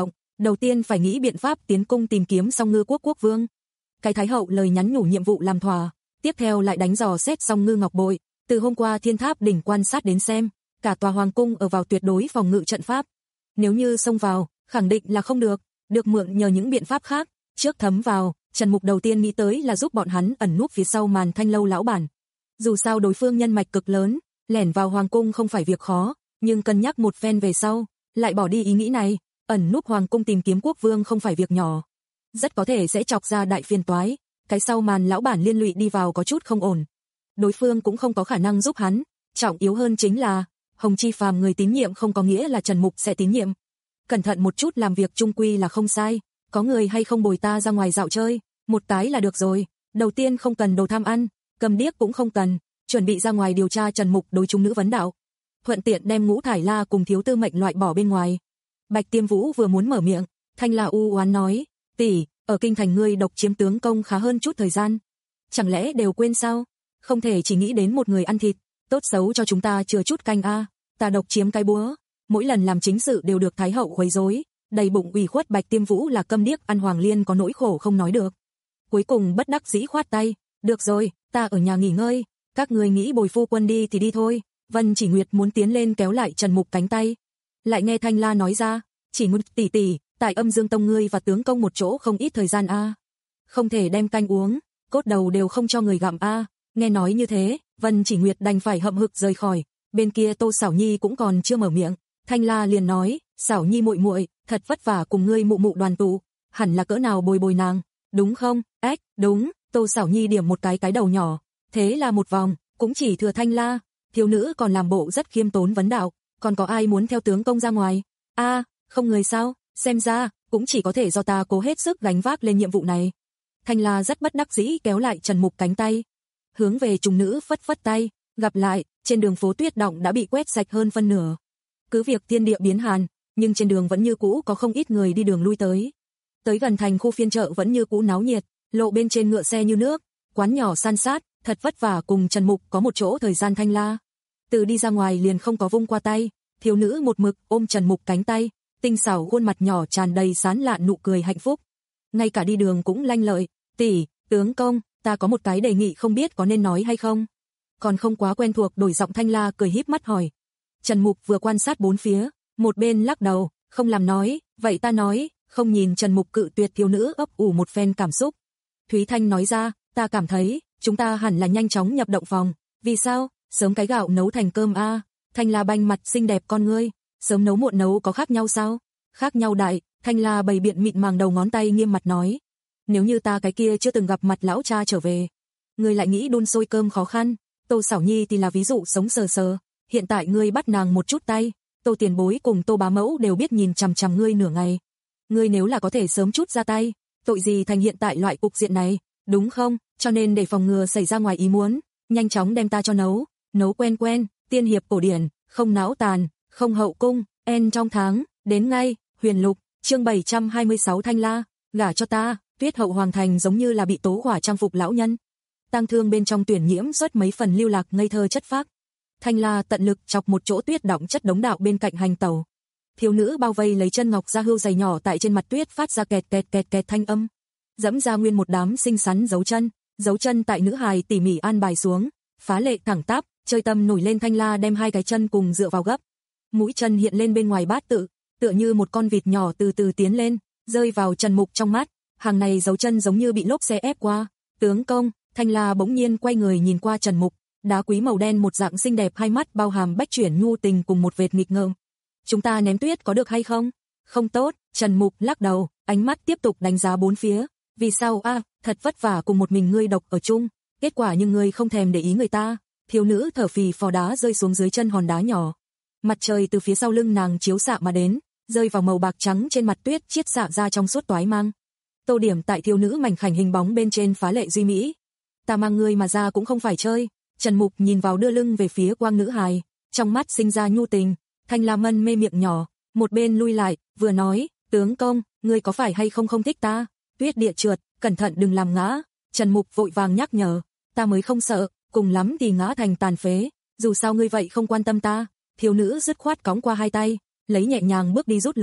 đầu tiên phải nghĩ biện pháp tiến cung tìm kiếm Song Ngư quốc quốc vương. Cái Thái hậu lời nhắn nhủ nhiệm vụ làm thỏa, tiếp theo lại đánh dò xét Song Ngư ngọc bội, từ hôm qua Thiên Tháp đỉnh quan sát đến xem, cả tòa hoàng cung ở vào tuyệt đối phòng ngự trận pháp. Nếu như xông vào, khẳng định là không được, được mượn nhờ những biện pháp khác, trước thấm vào, Trần Mục đầu tiên nghĩ tới là giúp bọn hắn ẩn núp phía sau màn Thanh lâu lão bản. Dù sao đối phương nhân mạch cực lớn, lẻn vào hoàng cung không phải việc khó, nhưng cân nhắc một phen về sau, lại bỏ đi ý nghĩ này, ẩn núp hoàng cung tìm kiếm quốc vương không phải việc nhỏ. Rất có thể sẽ chọc ra đại phiền toái, cái sau màn lão bản liên lụy đi vào có chút không ổn. Đối phương cũng không có khả năng giúp hắn, trọng yếu hơn chính là, Hồng Chi Phàm người tín nhiệm không có nghĩa là Trần Mục sẽ tín nhiệm. Cẩn thận một chút làm việc chung quy là không sai, có người hay không bồi ta ra ngoài dạo chơi, một cái là được rồi, đầu tiên không cần đồ tham ăn, cầm điếc cũng không cần, chuẩn bị ra ngoài điều tra Trần Mục đối chúng nữ vấn đạo. Thuận tiện đem Ngũ Thải La cùng Thiếu Tư Mệnh loại bỏ bên ngoài. Bạch Tiêm Vũ vừa muốn mở miệng, Thanh La u oán nói, tỷ, ở kinh thành ngươi độc chiếm tướng công khá hơn chút thời gian. Chẳng lẽ đều quên sao? Không thể chỉ nghĩ đến một người ăn thịt, tốt xấu cho chúng ta chừa chút canh a, ta độc chiếm cái búa, mỗi lần làm chính sự đều được Thái hậu quấy rối, đầy bụng ủy khuất. Bạch Tiêm Vũ là câm điếc ăn Hoàng Liên có nỗi khổ không nói được. Cuối cùng bất đắc dĩ khoát tay, được rồi, ta ở nhà nghỉ ngơi, các người nghĩ bồi phu quân đi thì đi thôi. Vân Chỉ Nguyệt muốn tiến lên kéo lại Trần Mục cánh tay, lại nghe Thanh La nói ra, Chỉ Nguyệt tỷ tỷ, tại Âm Dương Tông ngươi và tướng công một chỗ không ít thời gian a, không thể đem canh uống, cốt đầu đều không cho người gặm a. Nghe nói như thế, Vân Chỉ Nguyệt đành phải hậm hực rời khỏi. Bên kia Tô Sảo Nhi cũng còn chưa mở miệng, Thanh La liền nói, Sảo Nhi muội muội, thật vất vả cùng ngươi mụ mụ đoàn tụ, hẳn là cỡ nào bồi bồi nàng, đúng không? Ếch, đúng. Tô Sảo Nhi điểm một cái cái đầu nhỏ, thế là một vòng, cũng chỉ thừa Thanh La. Thiếu nữ còn làm bộ rất khiêm tốn vấn đạo, còn có ai muốn theo tướng công ra ngoài? A, à, không người sao, xem ra, cũng chỉ có thể do ta cố hết sức gánh vác lên nhiệm vụ này. Thanh La rất bất đắc dĩ kéo lại Trần Mục cánh tay, hướng về trùng nữ phất phất tay, gặp lại, trên đường phố tuyết động đã bị quét sạch hơn phân nửa. Cứ việc thiên địa biến hàn, nhưng trên đường vẫn như cũ có không ít người đi đường lui tới. Tới gần thành khu phiên chợ vẫn như cũ náo nhiệt, lộ bên trên ngựa xe như nước, quán nhỏ san sát, thật vất vả cùng Trần Mục có một chỗ thời gian Thanh La. Từ đi ra ngoài liền không có vung qua tay, thiếu nữ một mực ôm Trần Mục cánh tay, tinh xảo khuôn mặt nhỏ tràn đầy sán lạn nụ cười hạnh phúc. Ngay cả đi đường cũng lanh lợi, tỷ, tướng công, ta có một cái đề nghị không biết có nên nói hay không. Còn không quá quen thuộc đổi giọng Thanh La cười híp mắt hỏi. Trần Mục vừa quan sát bốn phía, một bên lắc đầu, không làm nói, vậy ta nói, không nhìn Trần Mục cự tuyệt thiếu nữ ấp ủ một phen cảm xúc. Thúy Thanh nói ra, ta cảm thấy, chúng ta hẳn là nhanh chóng nhập động phòng, vì sao, sớm cái gạo nấu thành cơm a. Thanh La banh mặt xinh đẹp con ngươi, sớm nấu muộn nấu có khác nhau sao? Khác nhau đại. Thanh La bày biện mịn màng đầu ngón tay nghiêm mặt nói, nếu như ta cái kia chưa từng gặp mặt lão cha trở về, ngươi lại nghĩ đun sôi cơm khó khăn. Tô Sảo Nhi thì là ví dụ sống sờ sờ, hiện tại ngươi bắt nàng một chút tay, Tô Tiền Bối cùng Tô Bá Mẫu đều biết nhìn chằm chằm ngươi nửa ngày. Ngươi nếu là có thể sớm chút ra tay, tội gì thành hiện tại loại cục diện này, đúng không? Cho nên để phòng ngừa xảy ra ngoài ý muốn, nhanh chóng đem ta cho nấu, nấu quen quen, tiên hiệp cổ điển, không não tàn, không hậu cung, en trong tháng, đến ngay. Huyền Lục, chương bảy trăm hai mươi sáu. Thanh La, gả cho ta. Tuyết Hậu Hoàng thành giống như là bị tố hỏa trang phục lão nhân. Tang thương bên trong tuyển nhiễm xuất mấy phần lưu lạc ngây thơ chất phác. Thanh La tận lực chọc một chỗ tuyết đọng chất đống đạo bên cạnh hành tàu. Thiếu nữ bao vây lấy chân ngọc da hươu dày nhỏ tại trên mặt tuyết phát ra kẹt kẹt kẹt kẹt thanh âm. Dẫm ra nguyên một đám xinh xắn dấu chân, dấu chân tại nữ hài tỉ mỉ an bài xuống, phá lệ thẳng tắp, chơi tâm nổi lên. Thanh La đem hai cái chân cùng dựa vào gấp. Mũi chân hiện lên bên ngoài bát tự, tựa như một con vịt nhỏ từ từ tiến lên, rơi vào Trần Mục trong mắt. Hàng này dấu chân giống như bị lốp xe ép qua. Tướng công, Thanh La bỗng nhiên quay người nhìn qua Trần Mục, đá quý màu đen một dạng xinh đẹp, hai mắt bao hàm bách chuyển nhu tình cùng một vệt nghịch ngợm. Chúng ta ném tuyết có được hay không? Không tốt. Trần Mục lắc đầu, ánh mắt tiếp tục đánh giá bốn phía. Vì sao a? À, thật vất vả cùng một mình ngươi độc ở chung, kết quả nhưng ngươi không thèm để ý người ta. Thiếu nữ thở phì phò đá rơi xuống dưới chân hòn đá nhỏ. Mặt trời từ phía sau lưng nàng chiếu xạ mà đến, rơi vào màu bạc trắng trên mặt tuyết, chiết xạ ra trong suốt toái mang. Tô điểm tại thiếu nữ mảnh khảnh hình bóng bên trên phá lệ duy mỹ. Ta mang ngươi mà ra cũng không phải chơi. Trần Mục nhìn vào đưa lưng về phía quang nữ hài, trong mắt sinh ra nhu tình. Thanh La mân mê miệng nhỏ, một bên lui lại, vừa nói, tướng công, ngươi có phải hay không không thích ta? Tuyết địa trượt, cẩn thận đừng làm ngã. Trần Mục vội vàng nhắc nhở, ta mới không sợ, cùng lắm thì ngã thành tàn phế, dù sao ngươi vậy không quan tâm ta. Thiếu nữ dứt khoát cõng qua hai tay, lấy nhẹ nhàng bước đi rút lui,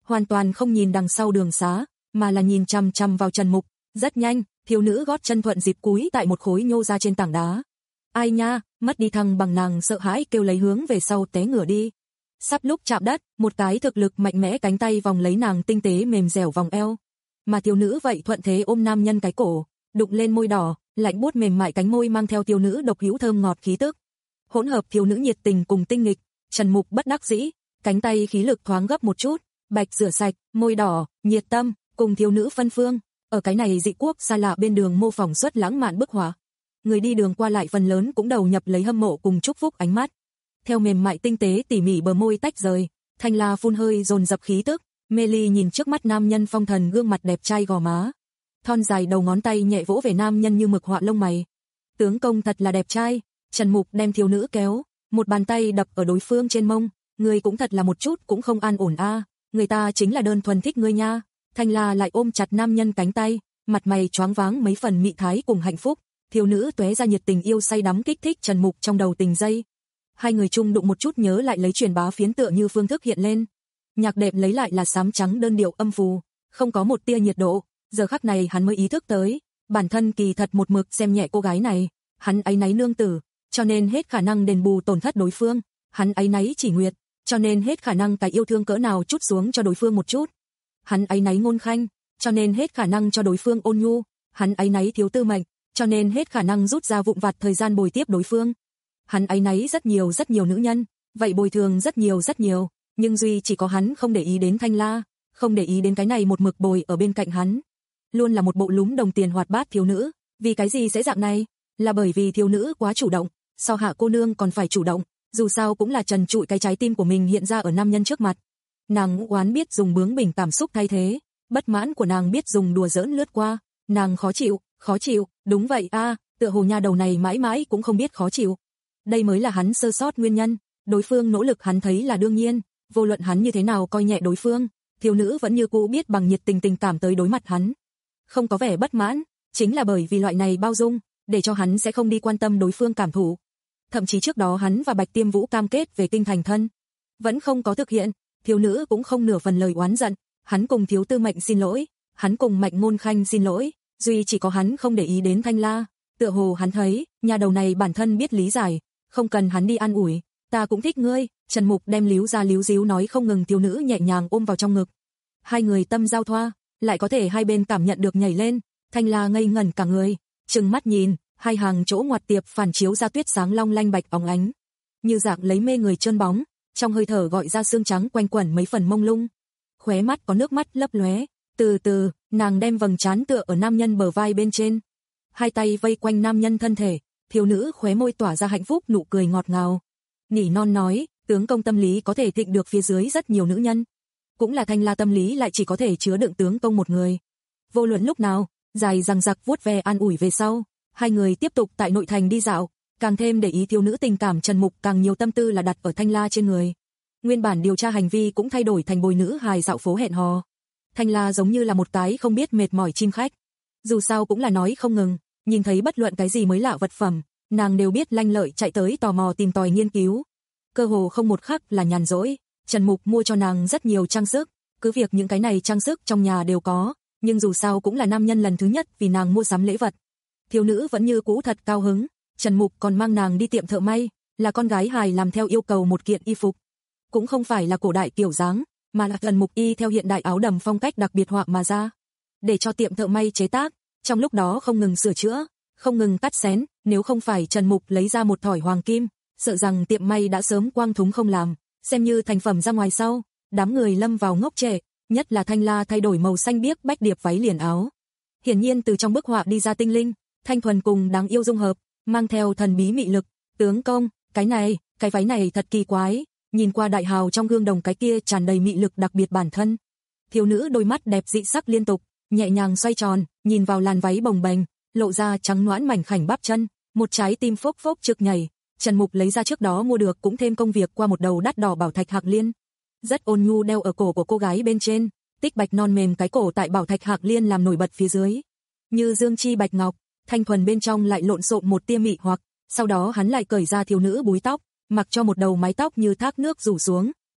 hoàn toàn không nhìn đằng sau đường xá, mà là nhìn chằm chằm vào Trần Mục. Rất nhanh, thiếu nữ gót chân thuận dịp cúi tại một khối nhô ra trên tảng đá. Ai nha, mất đi thăng bằng, nàng sợ hãi kêu lấy hướng về sau té ngửa đi. Sắp lúc chạm đất, một cái thực lực mạnh mẽ cánh tay vòng lấy nàng tinh tế mềm dẻo vòng eo. Mà thiếu nữ vậy thuận thế ôm nam nhân cái cổ, đụng lên môi đỏ, lạnh buốt mềm mại cánh môi mang theo thiếu nữ độc hữu thơm ngọt khí tức. Hỗn hợp thiếu nữ nhiệt tình cùng tinh nghịch, Trần Mục bất đắc dĩ, cánh tay khí lực thoáng gấp một chút, bạch rửa sạch, môi đỏ, nhiệt tâm, cùng thiếu nữ phân phương, ở cái này dị quốc xa lạ bên đường mô phỏng xuất lãng mạn bức họa. Người đi đường qua lại phần lớn cũng đầu nhập lấy hâm mộ cùng chúc phúc ánh mắt. Theo mềm mại tinh tế tỉ mỉ bờ môi tách rời, Thanh La phun hơi dồn dập khí tức, mê ly nhìn trước mắt nam nhân phong thần gương mặt đẹp trai gò má. Thon dài đầu ngón tay nhẹ vỗ về nam nhân như mực họa lông mày. Tướng công thật là đẹp trai. Trần Mục đem thiếu nữ kéo, một bàn tay đập ở đối phương trên mông, người cũng thật là một chút cũng không an ổn a, à. Người ta chính là đơn thuần thích ngươi nha. Thanh La lại ôm chặt nam nhân cánh tay, mặt mày choáng váng mấy phần mị thái cùng hạnh phúc. Thiếu nữ tóe ra nhiệt tình yêu say đắm kích thích Trần Mục trong đầu tình dây. Hai người chung đụng một chút nhớ lại lấy truyền bá phiến tựa như phương thức hiện lên. Nhạc đệm lấy lại là xám trắng đơn điệu âm phù, không có một tia nhiệt độ. Giờ khắc này hắn mới ý thức tới, bản thân kỳ thật một mực xem nhẹ cô gái này, hắn áy náy nương tử, cho nên hết khả năng đền bù tổn thất đối phương, hắn áy náy chỉ nguyệt, cho nên hết khả năng cái yêu thương cỡ nào chút xuống cho đối phương một chút. Hắn áy náy ngôn khanh, cho nên hết khả năng cho đối phương ôn nhu, hắn áy náy thiếu tư mệnh, cho nên hết khả năng rút ra vụn vặt thời gian bồi tiếp đối phương. Hắn áy náy rất nhiều rất nhiều nữ nhân, vậy bồi thường rất nhiều rất nhiều, nhưng duy chỉ có hắn không để ý đến Thanh La, không để ý đến cái này một mực bồi ở bên cạnh hắn. Luôn là một bộ lúm đồng tiền hoạt bát thiếu nữ, vì cái gì sẽ dạng này? Là bởi vì thiếu nữ quá chủ động, sao Hạ cô nương còn phải chủ động, dù sao cũng là trần trụi cái trái tim của mình hiện ra ở nam nhân trước mặt. Nàng ngũ oán biết dùng bướng bỉnh cảm xúc thay thế, bất mãn của nàng biết dùng đùa giỡn lướt qua, nàng khó chịu, khó chịu, đúng vậy a, à, tựa hồ nha đầu này mãi mãi cũng không biết khó chịu. Đây mới là hắn sơ sót nguyên nhân, đối phương nỗ lực hắn thấy là đương nhiên, vô luận hắn như thế nào coi nhẹ đối phương, thiếu nữ vẫn như cũ biết bằng nhiệt tình tình cảm tới đối mặt hắn. Không có vẻ bất mãn, chính là bởi vì loại này bao dung, để cho hắn sẽ không đi quan tâm đối phương cảm thụ. Thậm chí trước đó hắn và Bạch Tiêm Vũ cam kết về kinh thành thân, vẫn không có thực hiện, thiếu nữ cũng không nửa phần lời oán giận, hắn cùng Thiếu Tư Mệnh xin lỗi, hắn cùng Mạnh Ngôn Khanh xin lỗi, duy chỉ có hắn không để ý đến Thanh La, tựa hồ hắn thấy, nhà đầu này bản thân biết lý giải, không cần hắn đi an ủi, ta cũng thích ngươi, Trần Mục đem líu ra líu díu nói không ngừng, thiếu nữ nhẹ nhàng ôm vào trong ngực. Hai người tâm giao thoa, lại có thể hai bên cảm nhận được nhảy lên, Thanh La ngây ngẩn cả người, trừng mắt nhìn, hai hàng chỗ ngoặt tiệp phản chiếu ra tuyết sáng long lanh bạch óng ánh, như dạng lấy mê người trơn bóng, trong hơi thở gọi ra xương trắng quanh quẩn mấy phần mông lung. Khóe mắt có nước mắt lấp lóe, từ từ, nàng đem vầng trán tựa ở nam nhân bờ vai bên trên, hai tay vây quanh nam nhân thân thể, thiếu nữ khóe môi tỏa ra hạnh phúc nụ cười ngọt ngào. Nỉ non nói, tướng công tâm lý có thể thịnh được phía dưới rất nhiều nữ nhân, cũng là Thanh La tâm lý lại chỉ có thể chứa đựng tướng công một người. Vô luận lúc nào, dài dằng dặc vuốt ve an ủi về sau, hai người tiếp tục tại nội thành đi dạo, càng thêm để ý thiếu nữ tình cảm. Trần Mục càng nhiều tâm tư là đặt ở Thanh La trên người. Nguyên bản điều tra hành vi cũng thay đổi thành bồi nữ hài dạo phố hẹn hò. Thanh La giống như là một cái không biết mệt mỏi chim khách, dù sao cũng là nói không ngừng, nhìn thấy bất luận cái gì mới lạ vật phẩm, nàng đều biết lanh lợi chạy tới tò mò tìm tòi nghiên cứu. Cơ hồ không một khắc là nhàn rỗi. Trần Mục mua cho nàng rất nhiều trang sức, cứ việc những cái này trang sức trong nhà đều có, nhưng dù sao cũng là nam nhân lần thứ nhất vì nàng mua sắm lễ vật. Thiếu nữ vẫn như cũ thật cao hứng, Trần Mục còn mang nàng đi tiệm thợ may, là con gái hài làm theo yêu cầu một kiện y phục. Cũng không phải là cổ đại kiểu dáng, mà là Trần Mục y theo hiện đại áo đầm phong cách đặc biệt họa mà ra, để cho tiệm thợ may chế tác, trong lúc đó không ngừng sửa chữa, không ngừng cắt xén, nếu không phải Trần Mục lấy ra một thỏi hoàng kim, sợ rằng tiệm may đã sớm quang thúng không làm, xem như thành phẩm ra ngoài sau, đám người lâm vào ngốc trệ, nhất là Thanh La thay đổi màu xanh biếc bách điệp váy liền áo. Hiển nhiên từ trong bức họa đi ra tinh linh, thanh thuần cùng đáng yêu dung hợp, mang theo thần bí mị lực. Tướng công, cái này, cái váy này thật kỳ quái, nhìn qua đại hào trong gương đồng cái kia tràn đầy mị lực đặc biệt bản thân. Thiếu nữ đôi mắt đẹp dị sắc liên tục, nhẹ nhàng xoay tròn, nhìn vào làn váy bồng bềnh, lộ ra trắng nõn mảnh khảnh bắp chân, một trái tim phốc phốc trực nhảy. Trần Mục lấy ra trước đó mua được cũng thêm công việc qua một đầu đắt đỏ bảo thạch hạc liên, rất ôn nhu đeo ở cổ của cô gái bên trên, tích bạch non mềm cái cổ tại bảo thạch hạc liên làm nổi bật phía dưới, như dương chi bạch ngọc, thanh thuần bên trong lại lộn xộn một tia mị hoặc. Sau đó hắn lại cởi ra thiếu nữ búi tóc, mặc cho một đầu mái tóc như thác nước rủ xuống,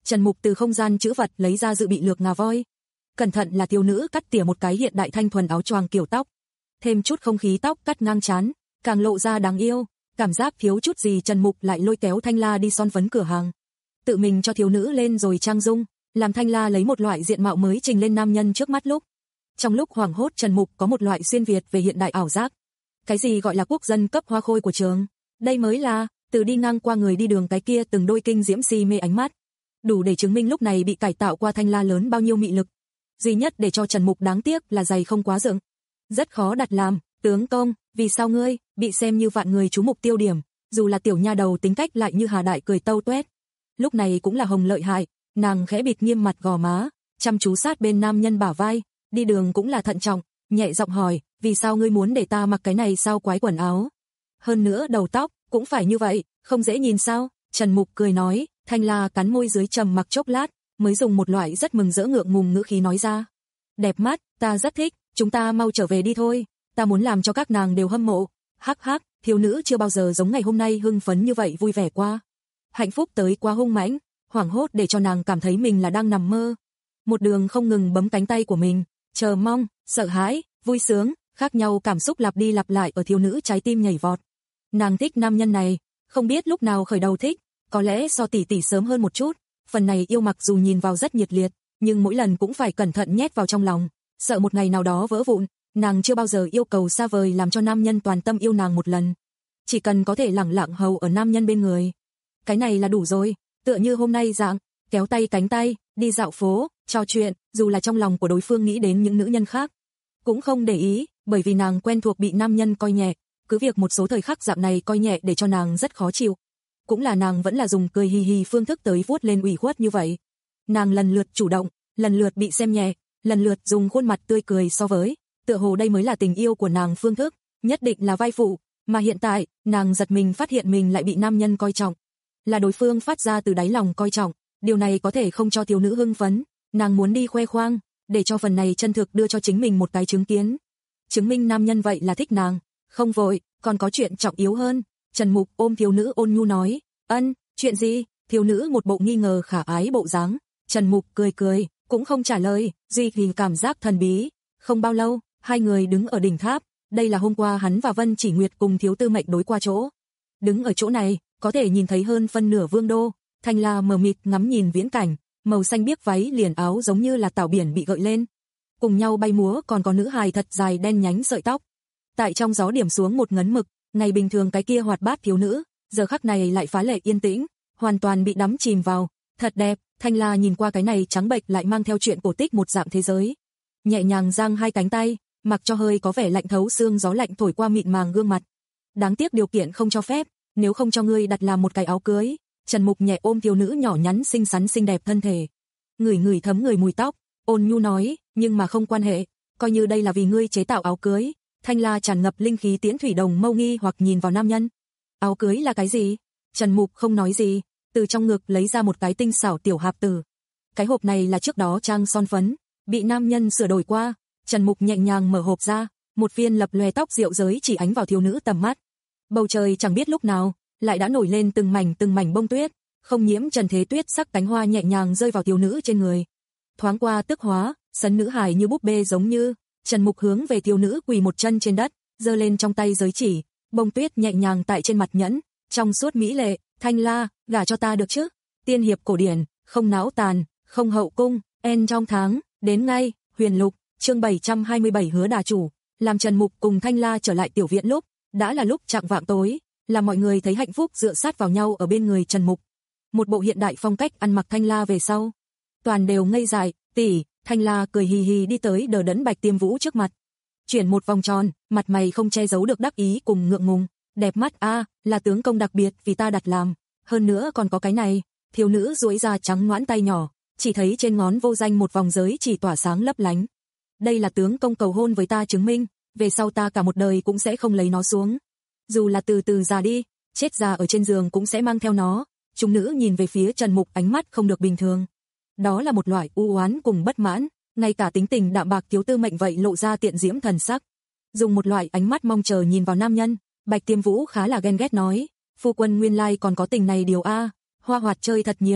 Trần Mục từ không gian trữ vật lấy ra dự bị lược ngà voi. Cẩn thận là thiếu nữ cắt tỉa một cái hiện đại thanh thuần áo choàng kiểu tóc, thêm chút không khí tóc cắt ngang trán, càng lộ ra đáng yêu. Cảm giác thiếu chút gì Trần Mục lại lôi kéo Thanh La đi son phấn cửa hàng, tự mình cho thiếu nữ lên rồi trang dung, làm Thanh La lấy một loại diện mạo mới trình lên nam nhân trước mắt lúc. Trong lúc hoảng hốt Trần Mục có một loại xuyên việt về hiện đại ảo giác. Cái gì gọi là quốc dân cấp hoa khôi của trường? Đây mới là, từ đi ngang qua người đi đường cái kia từng đôi kinh diễm si mê ánh mắt. Đủ để chứng minh lúc này bị cải tạo qua Thanh La lớn bao nhiêu mị lực. Duy nhất để cho Trần Mục đáng tiếc là giày không quá rộng. Rất khó đặt làm, tướng công, vì sao ngươi bị xem như vạn người chú mục tiêu điểm, dù là tiểu nha đầu tính cách lại như Hà Đại cười tâu tuét. Lúc này cũng là hồng lợi hại, nàng khẽ bịt nghiêm mặt gò má, chăm chú sát bên nam nhân bả vai, đi đường cũng là thận trọng, nhẹ giọng hỏi, vì sao ngươi muốn để ta mặc cái này sao quái quần áo? Hơn nữa đầu tóc cũng phải như vậy, không dễ nhìn sao? Trần Mục cười nói. Thanh La cắn môi dưới trầm mặc chốc lát, mới dùng một loại rất mừng rỡ ngượng ngùng ngữ khí nói ra. Đẹp mắt, ta rất thích, chúng ta mau trở về đi thôi, ta muốn làm cho các nàng đều hâm mộ. Hắc hắc, thiếu nữ chưa bao giờ giống ngày hôm nay hưng phấn như vậy vui vẻ qua. Hạnh phúc tới quá hung mãnh, hoảng hốt để cho nàng cảm thấy mình là đang nằm mơ. Một đường không ngừng bấm cánh tay của mình, chờ mong, sợ hãi, vui sướng, khác nhau cảm xúc lặp đi lặp lại ở thiếu nữ trái tim nhảy vọt. Nàng thích nam nhân này, không biết lúc nào khởi đầu thích. Có lẽ so tỷ tỷ sớm hơn một chút, phần này yêu mặc dù nhìn vào rất nhiệt liệt, nhưng mỗi lần cũng phải cẩn thận nhét vào trong lòng, sợ một ngày nào đó vỡ vụn. Nàng chưa bao giờ yêu cầu xa vời làm cho nam nhân toàn tâm yêu nàng một lần, chỉ cần có thể lẳng lặng hầu ở nam nhân bên người. Cái này là đủ rồi, tựa như hôm nay dạng, kéo tay cánh tay, đi dạo phố, trò chuyện, dù là trong lòng của đối phương nghĩ đến những nữ nhân khác, cũng không để ý, bởi vì nàng quen thuộc bị nam nhân coi nhẹ, cứ việc một số thời khắc dạng này coi nhẹ để cho nàng rất khó chịu. Cũng là nàng vẫn là dùng cười hì hì phương thức tới vuốt lên ủy khuất như vậy. Nàng lần lượt chủ động, lần lượt bị xem nhẹ, lần lượt dùng khuôn mặt tươi cười so với, tựa hồ đây mới là tình yêu của nàng phương thức, nhất định là vai phụ, mà hiện tại, nàng giật mình phát hiện mình lại bị nam nhân coi trọng. Là đối phương phát ra từ đáy lòng coi trọng, điều này có thể không cho thiếu nữ hưng phấn, nàng muốn đi khoe khoang, để cho phần này chân thực đưa cho chính mình một cái chứng kiến. Chứng minh nam nhân vậy là thích nàng, không vội, còn có chuyện trọng yếu hơn. Trần Mục ôm thiếu nữ ôn nhu nói, ân, chuyện gì? Thiếu nữ một bộ nghi ngờ khả ái bộ dáng. Trần Mục cười cười, cũng không trả lời, duy trì cảm giác thần bí. Không bao lâu, hai người đứng ở đỉnh tháp, đây là hôm qua hắn và Vân Chỉ Nguyệt cùng thiếu tư mệnh đối qua chỗ. Đứng ở chỗ này, có thể nhìn thấy hơn phân nửa vương đô. Thanh La mờ mịt ngắm nhìn viễn cảnh, màu xanh biếc váy liền áo giống như là tảo biển bị gợi lên. Cùng nhau bay múa còn có nữ hài thật dài đen nhánh sợi tóc. Tại trong gió điểm xuống một ngấn mực. Ngày bình thường cái kia hoạt bát thiếu nữ, giờ khắc này lại phá lệ yên tĩnh, hoàn toàn bị đắm chìm vào, thật đẹp. Thanh La nhìn qua cái này trắng bệch lại mang theo chuyện cổ tích một dạng thế giới, nhẹ nhàng giang hai cánh tay, mặc cho hơi có vẻ lạnh thấu xương gió lạnh thổi qua mịn màng gương mặt. Đáng tiếc điều kiện không cho phép, nếu không cho ngươi đặt làm một cái áo cưới. Trần Mục nhẹ ôm thiếu nữ nhỏ nhắn xinh xắn xinh đẹp thân thể, ngửi ngửi thấm người mùi tóc, ôn nhu nói, nhưng mà không quan hệ, coi như đây là vì ngươi chế tạo áo cưới. Thanh La tràn ngập linh khí tiễn thủy đồng mâu nghi hoặc nhìn vào nam nhân. Áo cưới là cái gì? Trần Mục không nói gì, từ trong ngực lấy ra một cái tinh xảo tiểu hạp tử. Cái hộp này là trước đó trang son phấn, bị nam nhân sửa đổi qua. Trần Mục nhẹ nhàng mở hộp ra, một viên lập lòe tóc diệu giới chỉ ánh vào thiếu nữ tầm mắt. Bầu trời chẳng biết lúc nào lại đã nổi lên từng mảnh từng mảnh bông tuyết, không nhiễm trần thế tuyết sắc cánh hoa nhẹ nhàng rơi vào thiếu nữ trên người. Thoáng qua tức hóa, sấn nữ hài như búp bê giống như. Trần Mục hướng về thiếu nữ quỳ một chân trên đất, giơ lên trong tay giới chỉ, bông tuyết nhẹ nhàng tại trên mặt nhẫn, trong suốt mỹ lệ. Thanh La, gả cho ta được chứ? Tiên hiệp cổ điển, không náo tàn, không hậu cung, en trong tháng, đến ngay. Huyền Lục, chương bảy trăm hai mươi bảy hứa đà chủ. Làm Trần Mục cùng Thanh La trở lại tiểu viện lúc, đã là lúc chạng vạng tối, làm mọi người thấy hạnh phúc dựa sát vào nhau ở bên người Trần Mục. Một bộ hiện đại phong cách ăn mặc Thanh La về sau, toàn đều ngây dại. Tỷ. Thanh La cười hì hì đi tới đờ đẫn Bạch Tiêm Vũ trước mặt, chuyển một vòng tròn, mặt mày không che giấu được đắc ý cùng ngượng ngùng. Đẹp mắt a, à, là tướng công đặc biệt vì ta đặt làm, hơn nữa còn có cái này. Thiếu nữ duỗi ra trắng ngoãn tay nhỏ, chỉ thấy trên ngón vô danh một vòng giới chỉ tỏa sáng lấp lánh. Đây là tướng công cầu hôn với ta chứng minh, về sau ta cả một đời cũng sẽ không lấy nó xuống. Dù là từ từ già đi, chết già ở trên giường cũng sẽ mang theo nó. Chúng nữ nhìn về phía Trần Mục ánh mắt không được bình thường. Đó là một loại u oán cùng bất mãn, ngay cả tính tình đạm bạc thiếu tư mệnh vậy lộ ra tiện diễm thần sắc. Dùng một loại ánh mắt mong chờ nhìn vào nam nhân, Bạch Tiêm Vũ khá là ghen ghét nói, phu quân nguyên lai còn có tình này điều a, hoa hoạt chơi thật nhiều.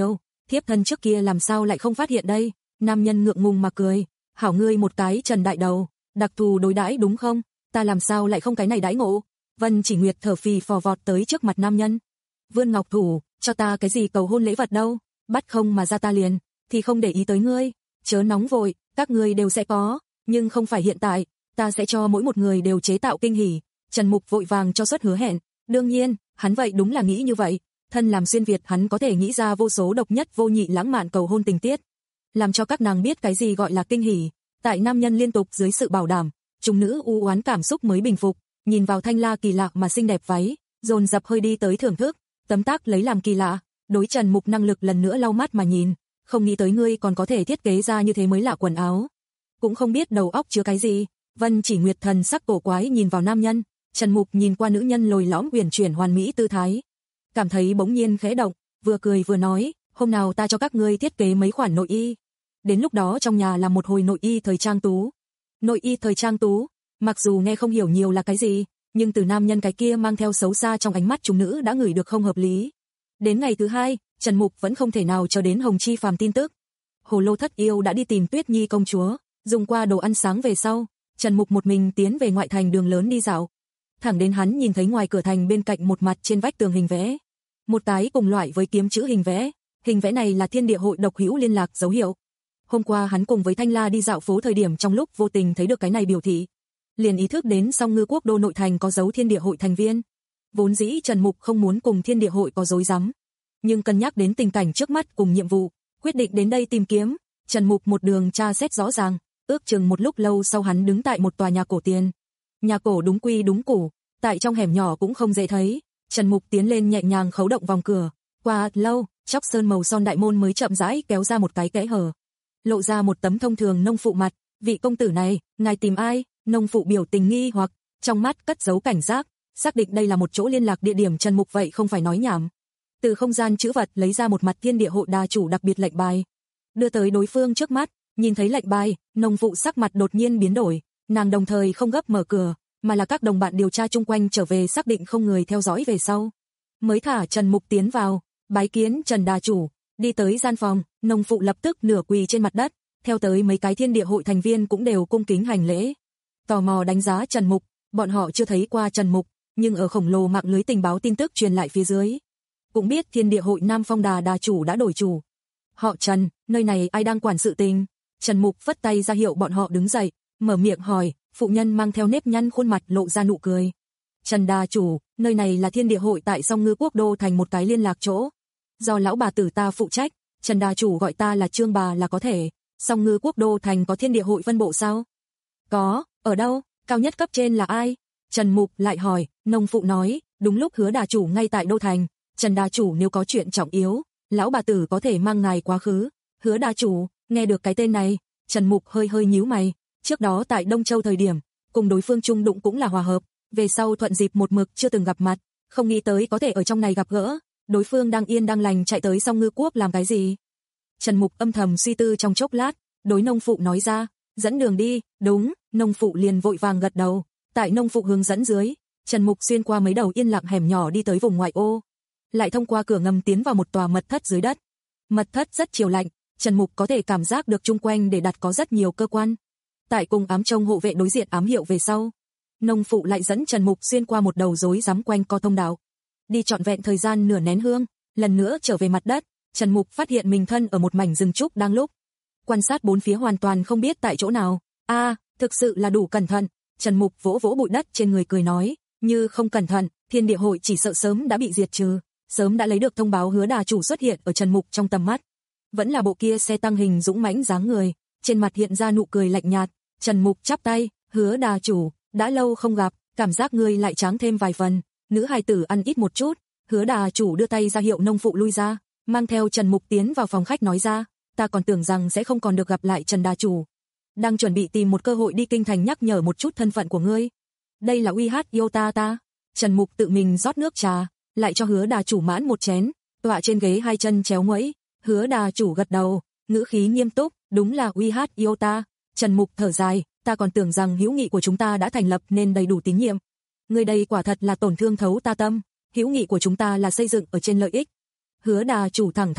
thiếp thân trước kia làm sao lại không phát hiện đây? Nam nhân ngượng ngùng mà cười, hảo ngươi một cái Trần đại đầu, đặc thù đối đãi đúng không? Ta làm sao lại không cái này đãi ngộ? Vân Chỉ Nguyệt thở phì phò vọt tới trước mặt nam nhân. Vươn ngọc thủ, cho ta cái gì cầu hôn lễ vật đâu, bắt không mà ra ta liền, thì không để ý tới ngươi, chớ nóng vội, các ngươi đều sẽ có, nhưng không phải hiện tại, ta sẽ cho mỗi một người đều chế tạo kinh hỉ. Trần Mục vội vàng cho suất hứa hẹn, đương nhiên, hắn vậy đúng là nghĩ như vậy, thân làm xuyên Việt hắn có thể nghĩ ra vô số độc nhất vô nhị lãng mạn cầu hôn tình tiết, làm cho các nàng biết cái gì gọi là kinh hỉ. Tại nam nhân liên tục dưới sự bảo đảm, chúng nữ u oán cảm xúc mới bình phục, nhìn vào thanh la kỳ lạ mà xinh đẹp váy, dồn dập hơi đi tới thưởng thức, tấm tắc lấy làm kỳ lạ, đối Trần Mục năng lực lần nữa lau mắt mà nhìn, không nghĩ tới ngươi còn có thể thiết kế ra như thế mới lạ quần áo, cũng không biết đầu óc chứa cái gì. Vân Chỉ Nguyệt thần sắc cổ quái nhìn vào nam nhân, Trần Mục nhìn qua nữ nhân lồi lõm uyển chuyển hoàn mỹ tư thái, cảm thấy bỗng nhiên khẽ động, vừa cười vừa nói, hôm nào ta cho các ngươi thiết kế mấy khoản nội y, đến lúc đó trong nhà làm một hồi nội y thời trang tú. Nội y thời trang tú, mặc dù nghe không hiểu nhiều là cái gì, nhưng từ nam nhân cái kia mang theo xấu xa trong ánh mắt chúng nữ đã ngửi được không hợp lý. Đến ngày thứ hai, Trần Mục vẫn không thể nào chờ đến Hồng Chi Phàm tin tức. Hồ Lô Thất Yêu đã đi tìm Tuyết Nhi công chúa, dùng qua đồ ăn sáng về sau, Trần Mục một mình tiến về ngoại thành đường lớn đi dạo. Thẳng đến hắn nhìn thấy ngoài cửa thành bên cạnh một mặt trên vách tường hình vẽ, một tái cùng loại với kiếm chữ hình vẽ, hình vẽ này là Thiên Địa Hội độc hữu liên lạc dấu hiệu. Hôm qua hắn cùng với Thanh La đi dạo phố thời điểm trong lúc vô tình thấy được cái này biểu thị, liền ý thức đến Song Ngư Quốc đô nội thành có dấu Thiên Địa Hội thành viên. Vốn dĩ Trần Mục không muốn cùng Thiên Địa Hội có rối rắm, nhưng cân nhắc đến tình cảnh trước mắt cùng nhiệm vụ, quyết định đến đây tìm kiếm. Trần Mục một đường tra xét rõ ràng, ước chừng một lúc lâu sau hắn đứng tại một tòa nhà cổ tiền. Nhà cổ đúng quy đúng củ, tại trong hẻm nhỏ cũng không dễ thấy. Trần Mục tiến lên nhẹ nhàng khấu động vòng cửa, qua lâu, chóc sơn màu son đại môn mới chậm rãi kéo ra một cái kẽ hở, lộ ra một tấm thông thường nông phụ mặt. Vị công tử này, ngài tìm ai? Nông phụ biểu tình nghi hoặc, trong mắt cất giấu cảnh giác, xác định đây là một chỗ liên lạc địa điểm. Trần Mục vậy không phải nói nhảm, từ không gian chữ vật lấy ra một mặt Thiên Địa Hội đà chủ đặc biệt lệnh bài, đưa tới đối phương trước mắt. Nhìn thấy lệnh bài, nông phụ sắc mặt đột nhiên biến đổi, nàng đồng thời không gấp mở cửa, mà là các đồng bạn điều tra chung quanh trở về xác định không người theo dõi về sau, mới thả Trần Mục tiến vào, bái kiến Trần đà chủ. Đi tới gian phòng, nông phụ lập tức nửa quỳ trên mặt đất, theo tới mấy cái Thiên Địa Hội thành viên cũng đều cung kính hành lễ, tò mò đánh giá Trần Mục. Bọn họ chưa thấy qua Trần Mục, nhưng ở khổng lồ mạng lưới tình báo tin tức truyền lại phía dưới, cũng biết Thiên Địa Hội Nam Phong Đà đà chủ đã đổi chủ. Họ Trần, nơi này ai đang quản sự tình? Trần Mục phất tay ra hiệu bọn họ đứng dậy, mở miệng hỏi. Phụ nhân mang theo nếp nhăn khuôn mặt lộ ra nụ cười. Trần đà chủ, nơi này là Thiên Địa Hội tại Song Ngư Quốc đô thành một cái liên lạc chỗ, do lão bà tử ta phụ trách. Trần đà chủ gọi ta là Trương bà là có thể. Song Ngư Quốc đô thành có Thiên Địa Hội phân bộ sao? Có. Ở đâu? Cao nhất cấp trên là ai? Trần Mục lại hỏi. Nông phụ nói, đúng lúc Hứa đà chủ ngay tại đô thành. Trần đà chủ nếu có chuyện trọng yếu, lão bà tử có thể mang ngài quá khứ. Hứa đà chủ, nghe được cái tên này, Trần Mục hơi hơi nhíu mày. Trước đó tại Đông Châu thời điểm, cùng đối phương chung đụng cũng là hòa hợp, về sau thuận dịp một mực chưa từng gặp mặt, không nghĩ tới có thể ở trong này gặp gỡ. Đối phương đang yên đang lành chạy tới Song Ngư Quốc làm cái gì? Trần Mục âm thầm suy tư trong chốc lát, đối nông phụ nói ra, dẫn đường đi. Đúng. Nông phụ liền vội vàng gật đầu. Tại nông phụ hướng dẫn dưới, Trần Mục xuyên qua mấy đầu yên lặng hẻm nhỏ đi tới vùng ngoại ô, lại thông qua cửa ngầm tiến vào một tòa mật thất dưới đất. Mật thất rất chiều lạnh, Trần Mục có thể cảm giác được chung quanh để đặt có rất nhiều cơ quan. Tại cùng ám trông hộ vệ đối diện ám hiệu về sau, nông phụ lại dẫn Trần Mục xuyên qua một đầu rối rắm quanh co thông đạo, đi trọn vẹn thời gian nửa nén hương, lần nữa trở về mặt đất. Trần Mục phát hiện mình thân ở một mảnh rừng trúc đang lúc quan sát bốn phía hoàn toàn không biết tại chỗ nào. A, à, thực sự là đủ cẩn thận. Trần Mục vỗ vỗ bụi đất trên người cười nói, như không cẩn thận, Thiên Địa Hội chỉ sợ sớm đã bị diệt trừ, sớm đã lấy được thông báo Hứa đà chủ xuất hiện ở Trần Mục trong tầm mắt. Vẫn là bộ kia xe tăng hình dũng mãnh dáng người, trên mặt hiện ra nụ cười lạnh nhạt. Trần Mục chắp tay, Hứa đà chủ, đã lâu không gặp, cảm giác ngươi lại tráng thêm vài phần, nữ hài tử ăn ít một chút. Hứa đà chủ đưa tay ra hiệu nông phụ lui ra, mang theo Trần Mục tiến vào phòng khách nói ra, ta còn tưởng rằng sẽ không còn được gặp lại Trần đà chủ, đang chuẩn bị tìm một cơ hội đi kinh thành nhắc nhở một chút thân phận của ngươi. Đây là uy hát yêu ta ta. Trần Mục tự mình rót nước trà, lại cho Hứa đà chủ mãn một chén, tọa trên ghế hai chân chéo nguẫy. Hứa đà chủ gật đầu, ngữ khí nghiêm túc, đúng là uy hát yêu ta. Trần Mục thở dài, ta còn tưởng rằng hữu nghị của chúng ta đã thành lập nên đầy đủ tín nhiệm. Người đây quả thật là tổn thương thấu ta tâm, hữu nghị của chúng ta là xây dựng ở trên lợi ích. Hứa đà chủ thẳng thắn,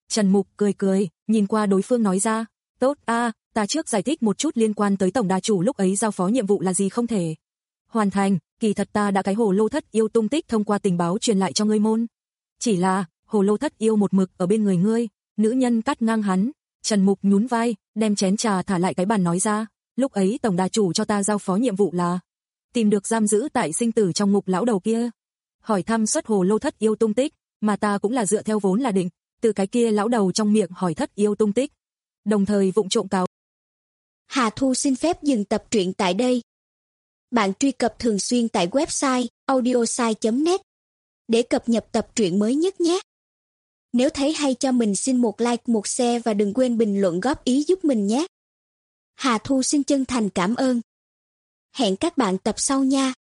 Trần Mục cười cười, nhìn qua đối phương nói ra, tốt a, ta trước giải thích một chút liên quan tới tổng đà chủ lúc ấy giao phó nhiệm vụ là gì không thể hoàn thành, kỳ thật ta đã cái hồ lô thất yêu tung tích thông qua tình báo truyền lại cho ngươi môn. Chỉ là, hồ lô thất yêu một mực ở bên người ngươi, nữ nhân cắt ngang hắn, Trần Mục nhún vai, đem chén trà thả lại cái bàn nói ra, lúc ấy tổng đà chủ cho ta giao phó nhiệm vụ là tìm được giam giữ tại sinh tử trong ngục lão đầu kia, hỏi thăm xuất hồ lô thất yêu tung tích, mà ta cũng là dựa theo vốn là định, từ cái kia lão đầu trong miệng hỏi thất yêu tung tích, đồng thời vụng trộm cáo. Hà Thu xin phép dừng tập truyện tại đây. Bạn truy cập thường xuyên tại website audiosai chấm net để cập nhật tập truyện mới nhất nhé. Nếu thấy hay cho mình xin một like, một share và đừng quên bình luận góp ý giúp mình nhé. Hà Thu xin chân thành cảm ơn. Hẹn các bạn tập sau nha.